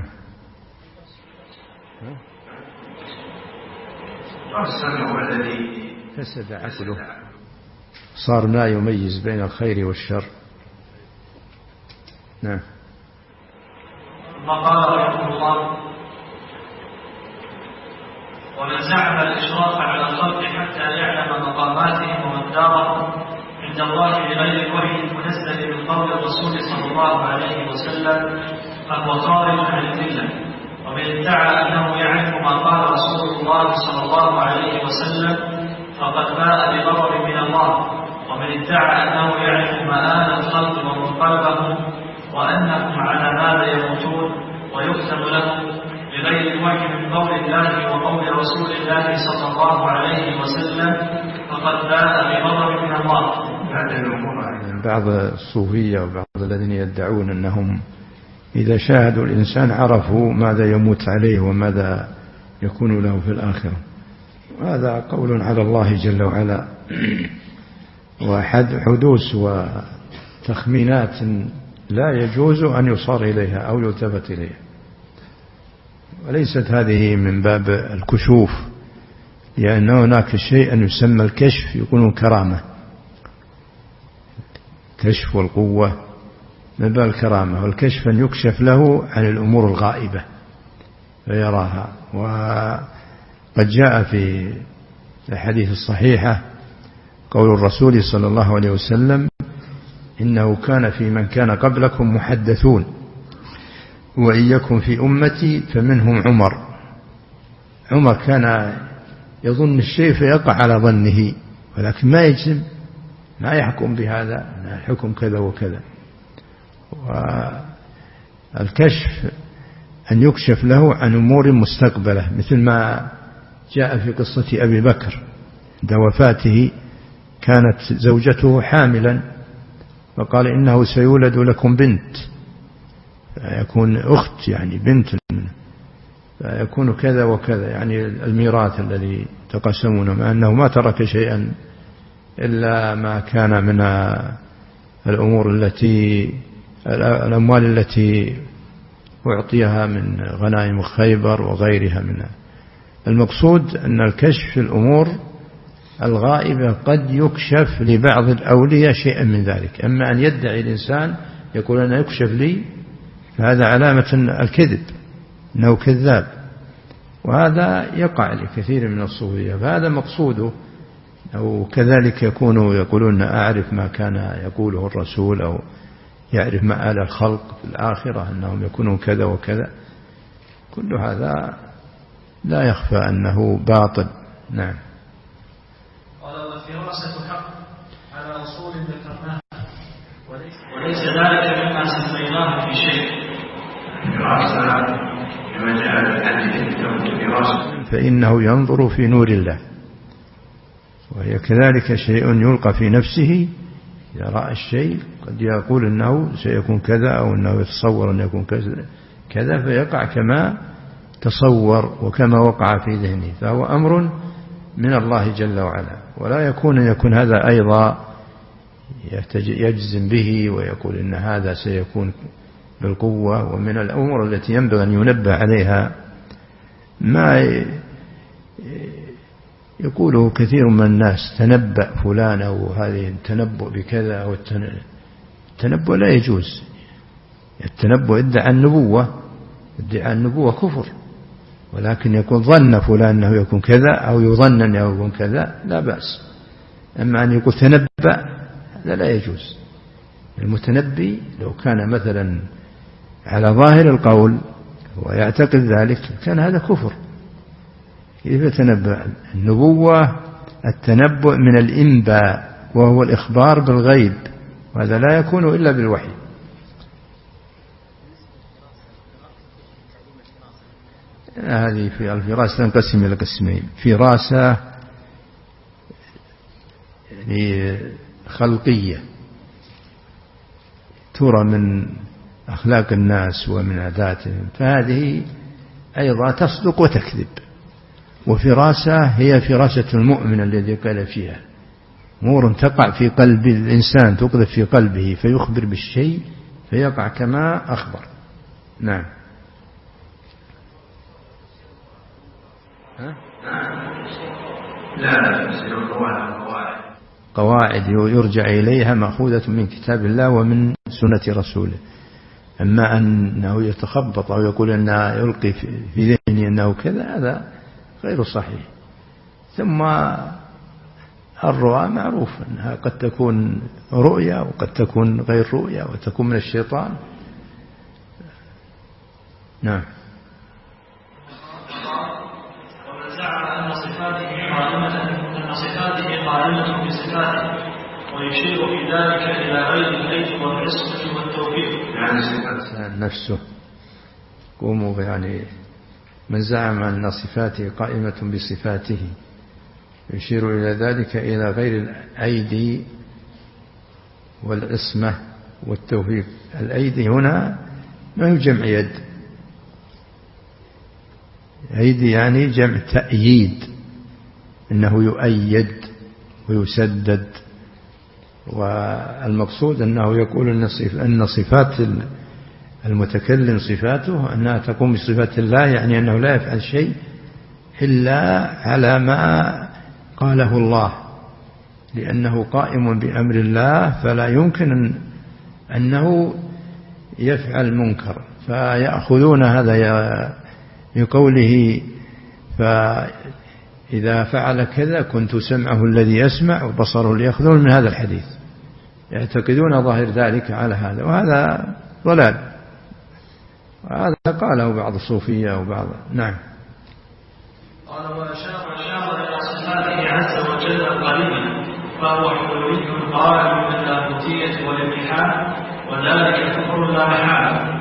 S4: هو الذي
S2: فسد عقله، صار لا يميز بين الخير والشر. نعم.
S3: قال رحمه الله: ومن زعم الإشراف على الخلق حتى يعلم مقاماتهم ومقدارهم عند الله بغير وحي منزل من قول الرسول صلى الله عليه وسلم فهو خارج عن الملة. ومن ادعى أنه يعرف ما قال رسول الله صلى الله عليه وسلم فقد باء بغضب من الله. ومن ادعى أنه يعرف مآل الخلق ومنقلبهم وأنهم على ماذا يموتون ويختم لهم بغير وحي من قول الله وقول رسول الله صلى الله عليه وسلم فقد باء بغضب من الله.
S2: بعض الصوفية وبعض الذين يدعون أنهم إذا شاهدوا الإنسان عرفوا ماذا يموت عليه وماذا يكون له في الآخرة، هذا قول على الله جل وعلا، وحد حدوث وتخمينات لا يجوز أن يصار إليها أو يلتفت إليها. وليست هذه من باب الكشوف، لأن هناك شيء أن يسمى الكشف يكون كرامة، كشف والقوة من باب الكرامة، والكشف أن يكشف له عن الأمور الغائبة فيراها. وقد جاء في الحديث الصحيحة قول الرسول صلى الله عليه وسلم: إنه كان في من كان قبلكم محدثون وإن يكن في أمتي فمنهم عمر. عمر كان يظن الشيء فيقع على ظنه، ولكن ما يجزم، ما يحكم بهذا الحكم كذا وكذا. والكشف أن يكشف له عن أمور مستقبلة، مثل ما جاء في قصة أبي بكر عند وفاته، كانت زوجته حاملا فقال: إنه سيولد لكم بنت، فيكون أخت يعني بنت منه، فيكون كذا وكذا، يعني الميراث الذي تقسمونه، مع أنه ما ترك شيئا إلا ما كان من الأمور التي الأموال التي أعطيها من غنائم خيبر وغيرها منها. المقصود أن الكشف في الأمور الغائبة قد يكشف لبعض الأولياء شيئا من ذلك، أما أن يدعي الإنسان يقول أنا يكشف لي، فهذا علامة الكذب، أنه كذاب، وهذا يقع لكثير من الصوفية، فهذا مقصوده. أو كذلك يكونوا يقولون أعرف ما كان يقوله الرسول، أو يعرف مآل الخلق في الآخرة أنهم يكونون كذا وكذا، كل هذا لا يخفى أنه باطل. نعم.
S3: والفراسة حق على أصول ذكرناها، وليس ذلك مما سميناه في شيء.
S2: فإنه ينظر في نور الله، وهي كذلك شيء يلقى في نفسه، إذا رأى الشيء قد يقول أنه سيكون كذا، أو أنه يتصور أن يكون كذا، فيقع كما تصور وكما وقع في ذهنه، فهو أمر من الله جل وعلا. ولا يكون يكون هذا أيضا يجزم به ويقول إن هذا سيكون بالقوة. ومن الأمور التي ينبغي أن ينبه عليها ما يقوله كثير من الناس: تنبأ فلان، أو هذه التنبؤ بكذا، أو التنبؤ لا يجوز. التنبؤ ادعى النبوة، ادعى النبوة كفر، ولكن يكون ظن فلان أنه يكون كذا أو يظن أنه يكون كذا لا بأس. أما أن يقول تنبأ هذا لا يجوز. المتنبي لو كان مثلا على ظاهر القول ويعتقد ذلك كان هذا كفر. كيف يتنبأ؟ النبوة التنبؤ من الإنباء، وهو الإخبار بالغيب، وهذا لا يكون إلا بالوحي. هذه في الفراسة تنقسم إلى قسمين: فراسة يعني خلقية ترى من أخلاق الناس ومن عاداتهم، فهذه أيضا تصدق وتكذب. وفراسة هي فراسة المؤمن الذي قال فيها أمور تقع في قلب الإنسان، تقذف في قلبه فيخبر بالشيء فيقع كما أخبر. نعم. ها؟
S4: لا
S2: قواعد يرجع إليها مأخوذة من كتاب الله ومن سنة رسوله. أما أنه يتخبط أو يقول أنه يلقي في ذهني أنه كذا، هذا غير صحيح. ثم الرؤى معروف أنها قد تكون رؤيا وقد تكون غير رؤيا، وتكون من الشيطان. نعم.
S3: ومن زعم أن صفاته قائمة أن صفاته قائمة بصفاته، ويشير في ذلك إلى غير الأيد والعصمة والتوفيق،
S4: يعني صفات
S2: نفسه. قوموا يعني من زعم أن صفاته قائمة بصفاته يشير إلى ذلك إلى غير الأيدي والعصمة والتوفيق. الأيدي هنا ما هو جمع يد، أيدي يعني جمع تأييد، إنه يؤيد ويسدد. والمقصود أنه يقول أن صفات المتكلم صفاته أنها تقوم بصفات الله، يعني أنه لا يفعل شيء إلا على ما قاله الله، لأنه قائم بأمر الله، فلا يمكن أنه يفعل منكر. فيأخذون هذا بقوله: فإذا فعل كذا كنت سمعه الذي يسمع وبصره الذي يأخذون من هذا الحديث، يعتقدون ظاهر ذلك على هذا، وهذا ضلال. وهذا قاله بعض الصوفية وبعض. نعم.
S3: قال: وأشار إلى صفاته عز وجل قريبا، فهو حلولي قائل باللاهوتية والاتحاد، وذلك كفر لا محالة.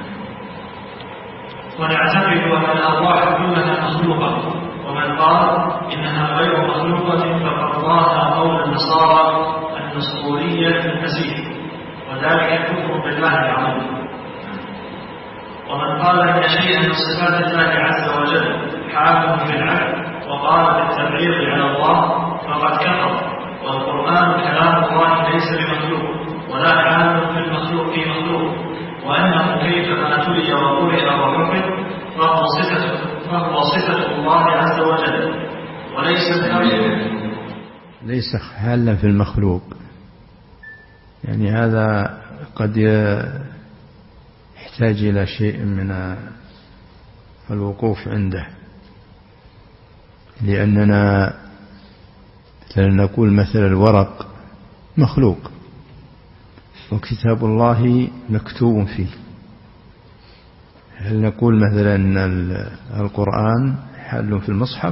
S3: ونعتقد أن الأرواح كلها مخلوقة، ومن قال إنها غير مخلوقة فقد ضاها قول النصارى النسطورية في المسيح، وذلك كفر بالله العظيم. ومن قال إن شيئا من صفات الله عز وجل حاكم في العقل وقال بالتبعيض على الله فقد كفر. والقرآن كلام الله ليس بمخلوق، ولا حال في المخلوق في مخلوق، وأنه كيفما تلي وقرئ وحفظ فهو صفة فهو صفة الله عز وجل، وليس بمخلوق،
S2: ليس حالا في المخلوق. يعني هذا قد يحتاج إلى شيء من الوقوف عنده، لأننا مثلا نقول مثلا الورق مخلوق وكتاب الله مكتوب فيه. هل نقول مثلا أن القرآن حل في المصحف؟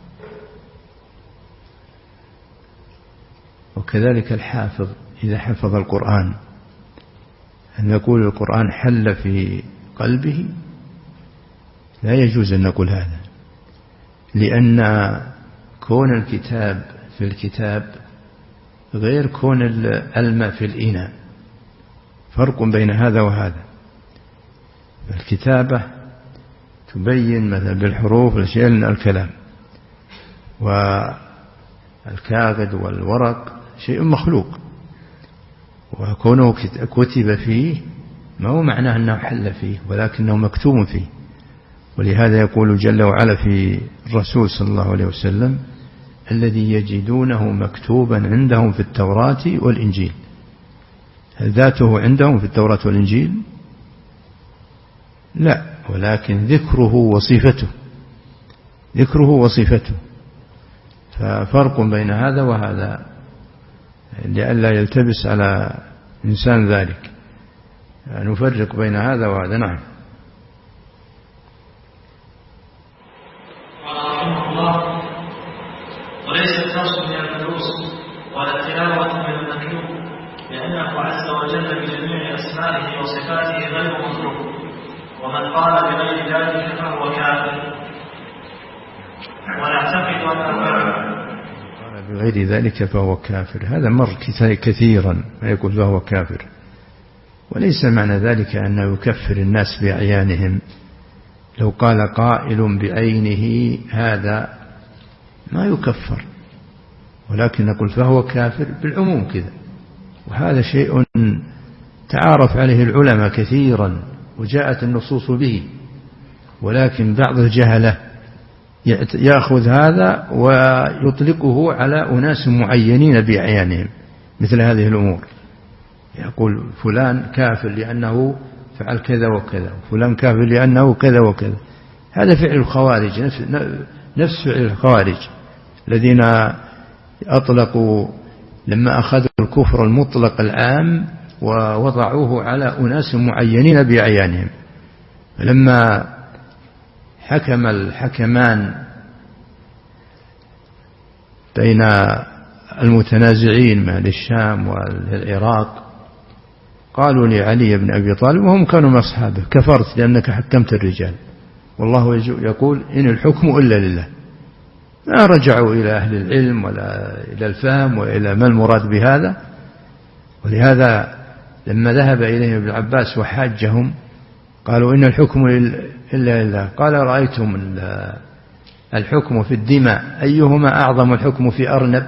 S2: وكذلك الحافظ إذا حفظ القرآن هل نقول القرآن حل في قلبه؟ لا يجوز أن نقول هذا، لأن كون الكتاب في الكتاب غير كون الماء في الإناء، فرق بين هذا وهذا. الكتابة تبين مثلا بالحروف الأشياء من الكلام، والكاغد والورق شيء مخلوق، وكونه كتب فيه ما هو معناه أنه حل فيه، ولكنه مكتوب فيه. ولهذا يقول جل وعلا في الرسول صلى الله عليه وسلم: الذي يجدونه مكتوبا عندهم في التوراة والإنجيل. ذاته عندهم في التوراة والإنجيل؟ لا، ولكن ذكره وصفته، ذكره وصفته. ففرق بين هذا وهذا لئلا يلتبس على إنسان ذلك، نفرق بين هذا وهذا. نعم.
S3: وليس الدرس من الفلوس ولا التلاوة من المكتوب، لأنه عز وجل بجميع أسمائه وصفاته غير مخلوق، ومن قال بغير ذلك فهو كافر. ونعتقد أن
S2: قال بغير ذلك فهو كافر، هذا مر كثيرا ما يقول فهو كافر، وليس معنى ذلك أنه يكفر الناس بأعيانهم. لو قال قائل بعينه هذا ما يكفر، ولكن نقول فهو كافر بالعموم كذا. وهذا شيء تعارف عليه العلماء كثيرا وجاءت النصوص به، ولكن بعض الجهلة يأخذ هذا ويطلقه على أناس معينين بأعيانهم مثل هذه الأمور. يقول فلان كافر لأنه فعل كذا وكذا، فلان كافر لأنه كذا وكذا. هذا فعل الخوارج، نفس فعل الخوارج الذين أطلقوا لما أخذوا الكفر المطلق العام ووضعوه على أناس معينين بأعيانهم. لما حكم الحكمان بين المتنازعين من الشام والعراق قالوا لعلي بن أبي طالب وهم كانوا من أصحابه: كفرت لأنك حكمت الرجال، والله يقول إن الحكم إلا لله. ما رجعوا إلى أهل العلم ولا إلى الفهم وإلى ما المراد بهذا. ولهذا لما ذهب إليهم ابن عباس وحاجهم قالوا إن الحكم إلا لله، قال: رأيتم الحكم في الدماء أيهما أعظم الحكم في أرنب؟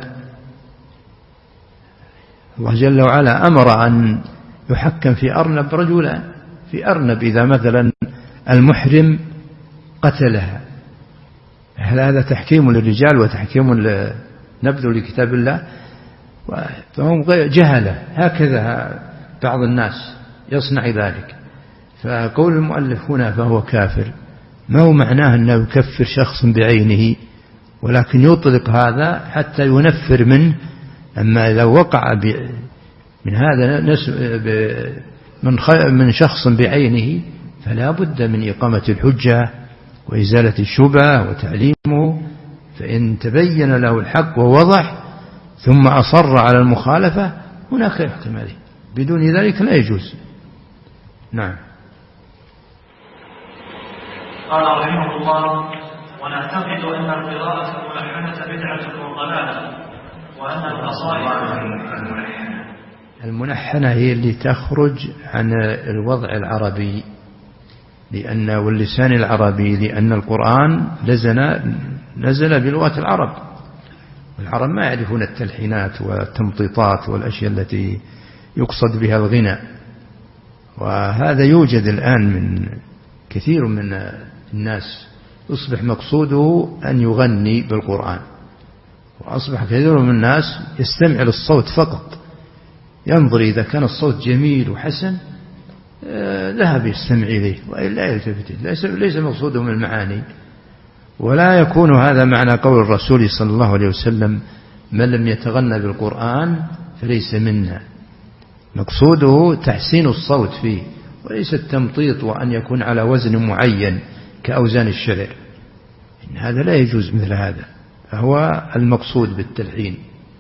S2: الله جل وعلا أمر أن يحكم في أرنب رجلان، في أرنب إذا مثلا المحرم قتلها، هل هذا تحكيم للرجال وتحكيم نبذ لكتاب الله؟ فهم جهلة، هكذا بعض الناس يصنع ذلك. فقول المؤلف هنا فهو كافر ما هو معناه أنه يكفر شخص بعينه، ولكن يطلق هذا حتى ينفر منه. أما لو وقع من هذا من شخص بعينه فلا بد من إقامة الحجة وإزالة الشبهة وتعليمه، فإن تبين له الحق ووضح ثم أصر على المخالفة هناك يحكم عليه، بدون ذلك لا يجوز. نعم.
S3: قال رحمه الله: ونعتقد أن القراءة الملحنة بدعة وضلالة، وأن القصائد
S2: الملحنة هي اللي تخرج عن الوضع العربي لأن واللسان العربي، لأن القرآن نزل نزل بلغة العرب، والعرب ما يعرفون التلحينات والتمطيطات والأشياء التي يقصد بها الغنى. وهذا يوجد الآن من كثير من الناس يصبح مقصوده أن يغني بالقرآن، وأصبح كثير من الناس يستمع للصوت فقط، ينظر إذا كان الصوت جميل وحسن ذهب يستمع إليه وإلا يلتفت، ليس, ليس مقصوده من المعاني. ولا يكون هذا معنى قول الرسول صلى الله عليه وسلم: من لم يتغنى بالقرآن فليس منا. مقصوده تحسين الصوت فيه، وليس التمطيط وأن يكون على وزن معين كأوزان الشعر، إن هذا لا يجوز مثل هذا، فهو المقصود بالتلحين.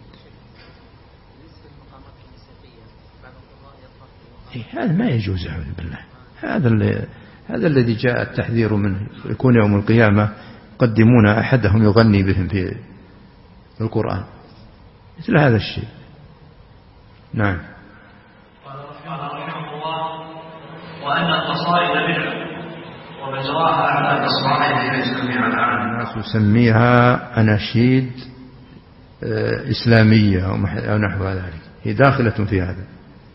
S2: هذا ما يجوز أعوذ بالله، هذا اللي هذا الذي جاء التحذير منه، يكون يوم القيامة يقدمون أحدهم يغني بهم في القرآن، مثل هذا الشيء. نعم.
S3: وأن القصائد بدعة ومجراها على القصائد ليس جميعا.
S2: الناس يسميها أناشيد إسلامية أو نحو ذلك، هي داخلة في هذا.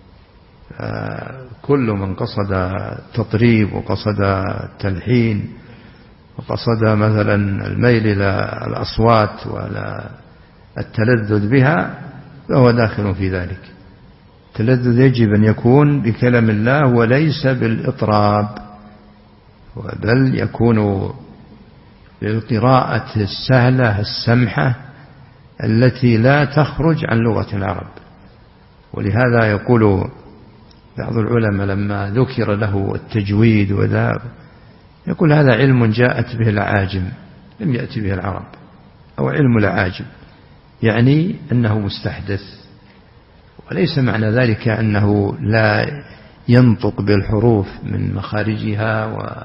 S2: كل من قصد التطريب وقصد التلحين وقصد مثلا الميل إلى الأصوات ولا التلذذ بها فهو داخل في ذلك. التلذذ يجب أن يكون بكلام الله وليس بالإطراب، بل يكون بالقراءة السهلة السمحة التي لا تخرج عن لغة العرب. ولهذا يقول بعض العلماء لما ذكر له التجويد وذا يقول هذا علم جاءت به الأعاجم لم يأتي به العرب، أو علم الأعاجم، يعني أنه مستحدث. وليس معنى ذلك أنه لا ينطق بالحروف من مخارجها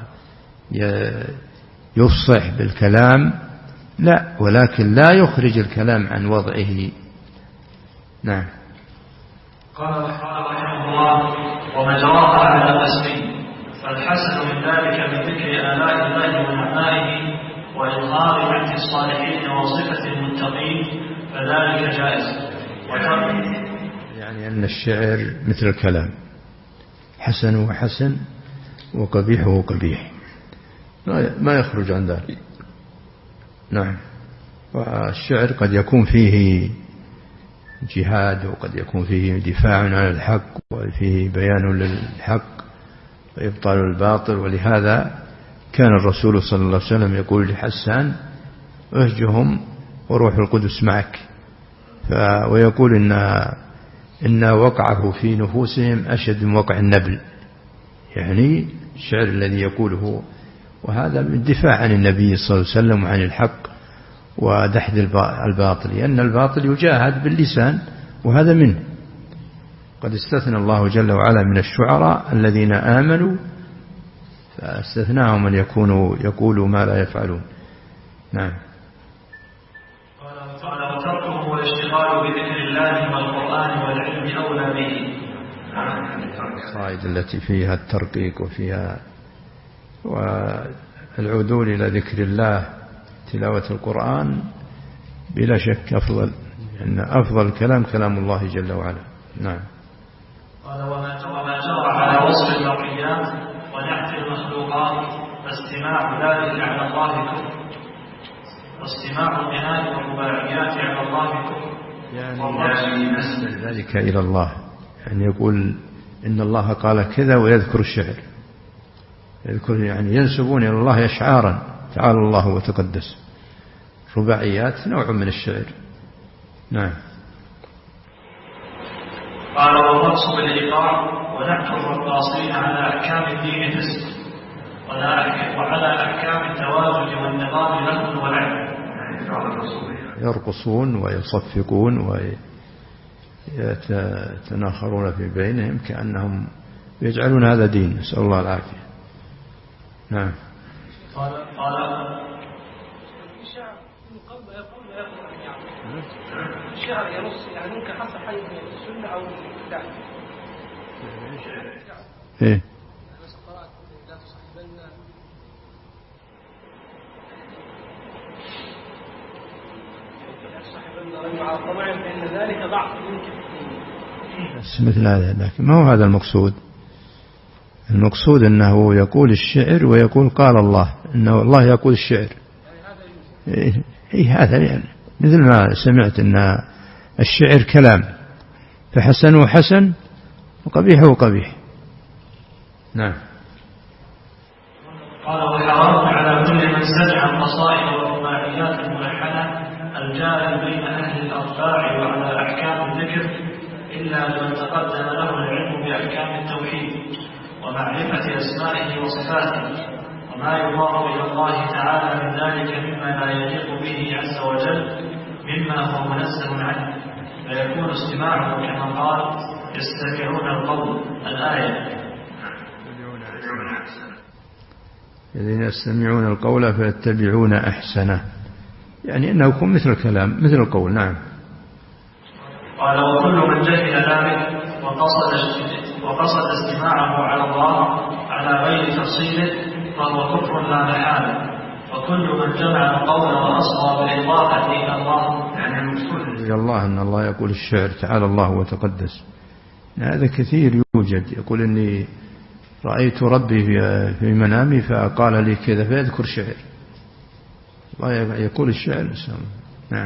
S2: ويفصح بالكلام، لا، ولكن لا يخرج الكلام عن وضعه. نعم.
S3: قال رحمه الله: وما جراها على قسمين، فالحسن من ذلك بذكر آلاء الله ونعمائه وإظهار عهد الصالحين وصفة المتقين فذلك جائز.
S2: يعني أن الشعر مثل الكلام، حسنه حسن وقبيحه قبيح، ما يخرج عن ذلك. نعم. والشعر قد يكون فيه جهاد، وقد يكون فيه دفاع عن الحق، وفيه بيان للحق وإبطال الباطل. ولهذا كان الرسول صلى الله عليه وسلم يقول لحسان: اهجهم وروح القدس معك. ويقول إن, إن وقعه في نفوسهم أشد من وقع النبل، يعني الشعر الذي يقوله، وهذا من الدفاع عن النبي صلى الله عليه وسلم وعن الحق ودحذ الباطل، لأن الباطل يجاهد باللسان وهذا منه. قد استثنى الله جل وعلا من الشعراء الذين آمنوا فاستثناهم أن يكونوا يقولوا ما لا يفعلون. نعم.
S3: قال: وتركه والاشتغال بذكر الله والقرآن والعلم أولى به.
S2: الصائد التي فيها الترقيق وفيها والعدول إلى ذكر الله، تلاوة القرآن بلا شك أفضل، لأن أفضل الكلام كلام الله جل وعلا. نعم.
S3: قال: وما جرى على وصف المرئيات ونعت المخلوقات فاستماع ذلك على الله كفر، واستماع الغناء والرباعيات على الله كفر،
S2: يعني يسأل ذلك إلى الله، يعني يقول إن الله قال كذا ويذكر الشعر، يذكر يعني ينسبون إلى الله أشعارا تعالى الله وتقدس. رباعيات نوع من الشعر. نعم.
S3: قال: والرقص بالإيقاع ونحت الرقاصين على أحكام الدين فسق، وعلى أحكام التواجد والنظام لهم ولعب.
S2: يرقصون ويصفقون ويتناخرون في بينهم كأنهم يجعلون هذا دين، نسأل الله العافية. نعم.
S3: قال قال
S5: الشعر ينص، يعني ممكن حصل حي من السنة أو لا؟
S2: إيه.
S5: طبعا فإن ذلك ضعف يمكن
S2: مثل هذا، لكن ما هو هذا المقصود. المقصود أنه يقول الشعر ويقول قال الله، أنه الله يقول الشعر. إيه, إيه هذا يعني مثل ما سمعت أن الشعر كلام، فحسنه حسن وقبيحه قبيح. نعم.
S3: قال: وحرام على كل من سمع القصائد والرباعيات الملحنة الجاري بين أهل الأرباع وعلى أحكام الذكر، إلا لمن تقدم له العلم بأحكام التوحيد ومعرفة أسمائه وصفاته وما يضاف إلى الله تعالى من ذلك مما لا يليق به عز وجل مما هو منزه عنه، فيكون استماعه كما قال: يستمعون القول. الآية:
S2: الذين يستمعون القول فيتبعون أحسنه، يعني أنه يكون مثل الكلام مثل القول. نعم.
S3: قال: وكل من جهل ذلك وقصد وقصد استماعه على الله على غير تفصيله فهو كفر لا محالة، وكل من جمع القول وأصغى بالإضافة إلى الله
S2: يعني المقصود إلى الله أن الله يقول الشعر تعالى الله وتقدس. هذا كثير يوجد، يقول إني رأيت ربي في منامي فقال لي كذا فيذكر شعر. الله يقول الشعر. نعم.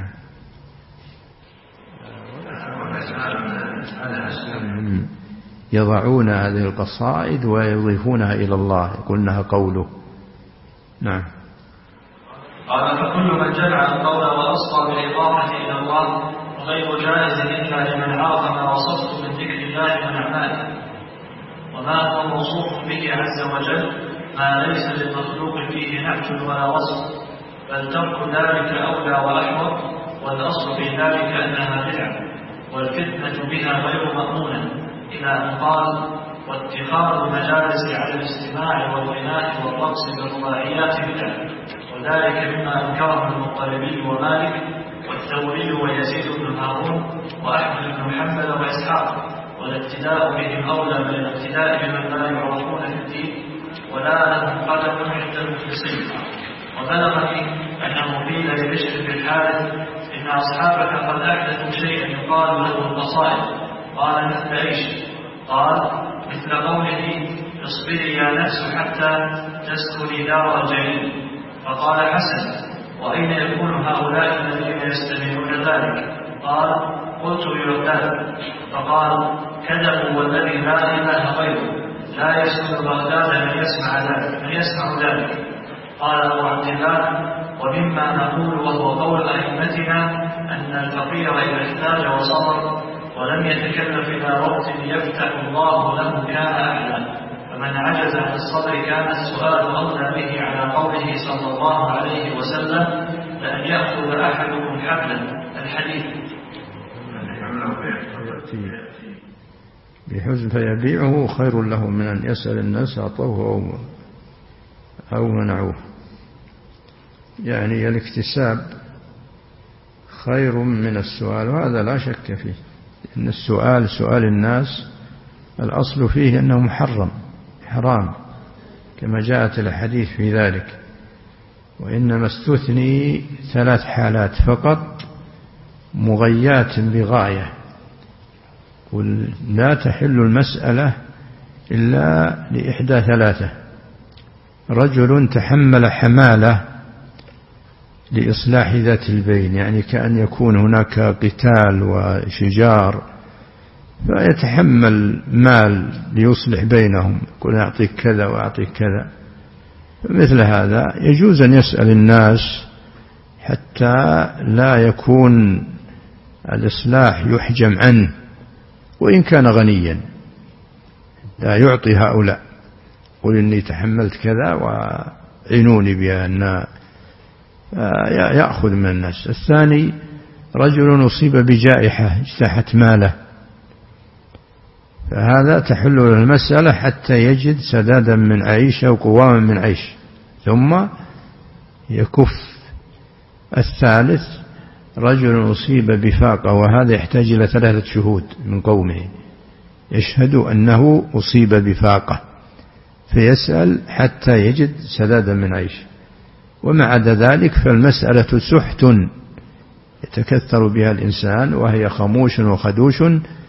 S2: يضعون هذه القصائد ويضيفونها إلى الله، يقولونها قوله. نعم.
S3: قال فكل من جمع القول وأصغى بالإضافة إلى الله غير جائز إلا لمن عرف ما وصفت من ذكر الله من أعماله، وما هو موصوف به عز وجل ما ليس للمخلوق فيه نعت ولا وصف، بل ترك ذلك أولى وأحوط، والأصل في ذلك أنها بدعة والفتنة بها غير مأمونة، إلى أن قال واتخاذ مجالس على الاستماع والغناء والرقص بالرباعيات بدعة، وذلك مما أنكره المطلبي ومالك والثوري ويزيد بن هارون وأحمد بن حنبل وإسحاق، والابتداء بهم أولى من الابتداء بمن لا يعرفون في الدين ولا لهم قدم عند المخلصين. وبلغني أنه قيل لبشر بن الحارث إن أصحابك قد أحدثوا شيئا يقال له القصائد، قال مثل ايش؟ قال مثل قوله اصبري يا نفس حتى تسكني دار الجليل. فقال حسن وأين يكون هؤلاء الذين يستمعون ذلك؟ قال قلت ببغداد. فقال كذبوا والذي لا إله غيره لا يسكن بغداد من يسمع ذلك من يسمع ذلك. قال أبو عبد الله ومما نقول وهو قول أئمتنا أن الفقير إذا احتاج وصبر ولم يتكلف إلى وقت يفتح الله له كان أعلى، فمن عجز عن الصبر كان السؤال أولى به على قوله صلى الله عليه وسلم لأن يأخذ أحدكم حبلا الحديث
S2: بحزن فيبيعه خير له من أن يسأل الناس أعطوه أو, أو منعوه. يعني الاكتساب خير من السؤال، وهذا لا شك فيه، إن السؤال سؤال الناس الأصل فيه أنه محرم حرام كما جاءت الحديث في ذلك، وإنما استثني ثلاث حالات فقط مغيات بغاية، قل لا تحل المسألة إلا لإحدى ثلاثة: رجل تحمل حمالة لإصلاح ذات البين، يعني كأن يكون هناك قتال وشجار فيتحمل مال ليصلح بينهم، يقول أعطيك كذا وأعطيك كذا، مثل هذا يجوز أن يسأل الناس حتى لا يكون الإصلاح يحجم عنه، وإن كان غنيا لا يعطي هؤلاء، قل إني تحملت كذا وعنوني بأن يأخذ من الناس. الثاني رجل أصيب بجائحة اجتاحت ماله، فهذا تحل له المسألة حتى يجد سدادا من عيش أو قواما من عيش ثم يكف. الثالث رجل أصيب بفاقة، وهذا يحتاج إلى ثلاثة شهود من قومه يشهد أنه أصيب بفاقة، فيسأل حتى يجد سدادا من عيش. وما عدا ذلك فالمسألة سحت يتكثر بها الإنسان، وهي خموش وخدوش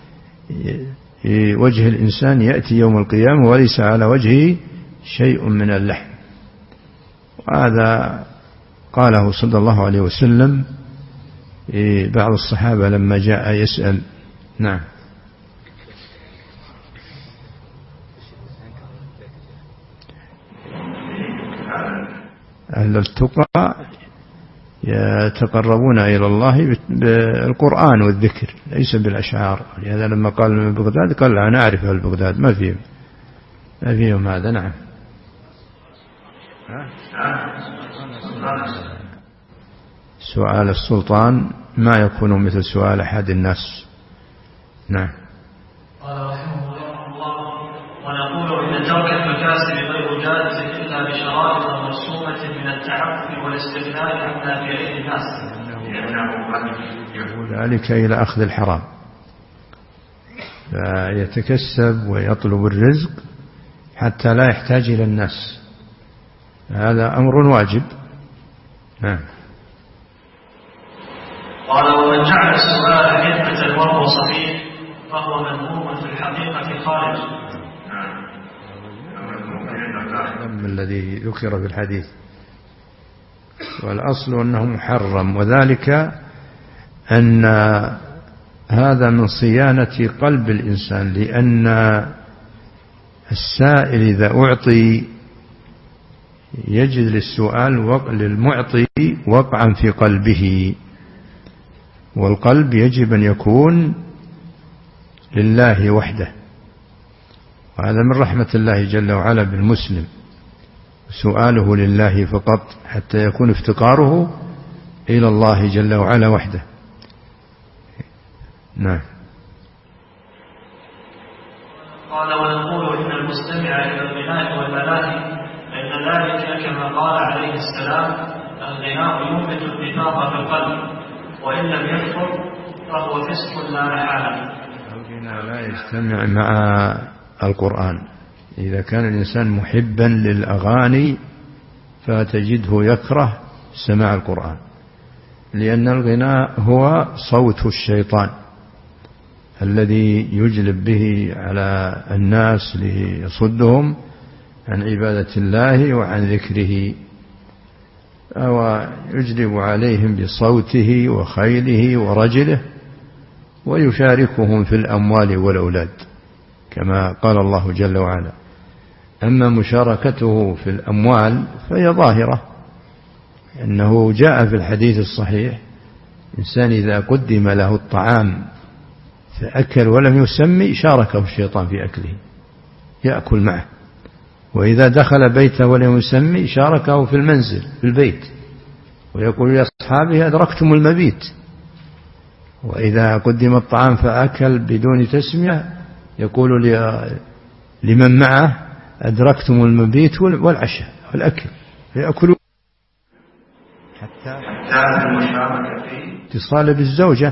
S2: وجه الإنسان يأتي يوم القيامة وليس على وجهه شيء من اللحم. وهذا قاله صلى الله عليه وسلم بعض الصحابة لما جاء يسأل. نعم. أهل التقى يتقربون إلى الله بالقرآن والذكر ليس بالأشعار، لهذا لما قال من بغداد قال أنا أعرف أهل بغداد، ما فيهم ما فيهم هذا. نعم. سؤال السلطان ما يكون مثل سؤال أحد الناس. نعم.
S3: قال رحمه الله ونقول إن ترك المكاسب غير جائز إلا بشرائط مرسومة من التعفف والاستغناء عما في أيدي الناس،
S2: ذلك إلى أخذ الحرام، فيتكسب ويطلب الرزق حتى لا يحتاج إلى الناس، هذا أمر واجب نعم.
S3: قال ومن جعل السؤال حكمة وهو صحيح فهو مذموم في الحقيقة خارج.
S2: من الذي ذكر في الحديث، والأصل أنه محرم، وذلك أن هذا من صيانة قلب الإنسان، لأن السائل إذا أعطي يجد للسؤال للمعطي وقعا في قلبه، والقلب يجب أن يكون لله وحده، وهذا من رحمة الله جل وعلا بالمسلم، سؤاله لله فقط حتى يكون افتقاره إلى الله جل وعلا وحده. نعم.
S3: قال ونقول إن المستمع إلى الغناء والملاهي فإن ذلك كما قال عليه السلام الغناء ينبت النفاق في القلب وإن لم يكفر فهو فسق لا محالة.
S2: الغناء لا يجتمع مع القرآن. إذا كان الإنسان محبا للأغاني فتجده يكره سماع القرآن، لأن الغناء هو صوت الشيطان الذي يجلب به على الناس ليصدهم عن عبادة الله وعن ذكره، أو يجلب عليهم بصوته وخيله ورجله، ويشاركهم في الأموال والأولاد كما قال الله جل وعلا. أما مشاركته في الأموال فهي ظاهرة، أنه جاء في الحديث الصحيح إنسان إذا قدم له الطعام فأكل ولم يسمي شاركه الشيطان في أكله، يأكل معه، وإذا دخل بيته ولم يسمي شاركه في المنزل في البيت، ويقول لأصحابه أدركتم المبيت. وإذا قدم الطعام فأكل بدون تسمية يقول لمن معه أدركتم المبيت والعشاء والأكل، يأكلون حتى اتصال بالزوجة،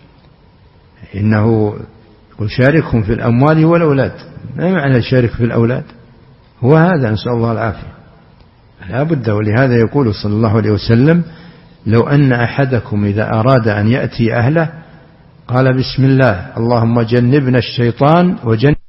S2: إنه يشاركهم في الأموال والأولاد. ما معنى يشارك في الأولاد؟ هو هذا، نسأل الله العافية، لا بد. ولهذا يقول صلى الله عليه وسلم لو أن أحدكم إذا أراد أن يأتي أهله قال بسم الله اللهم جنبنا الشيطان وجنب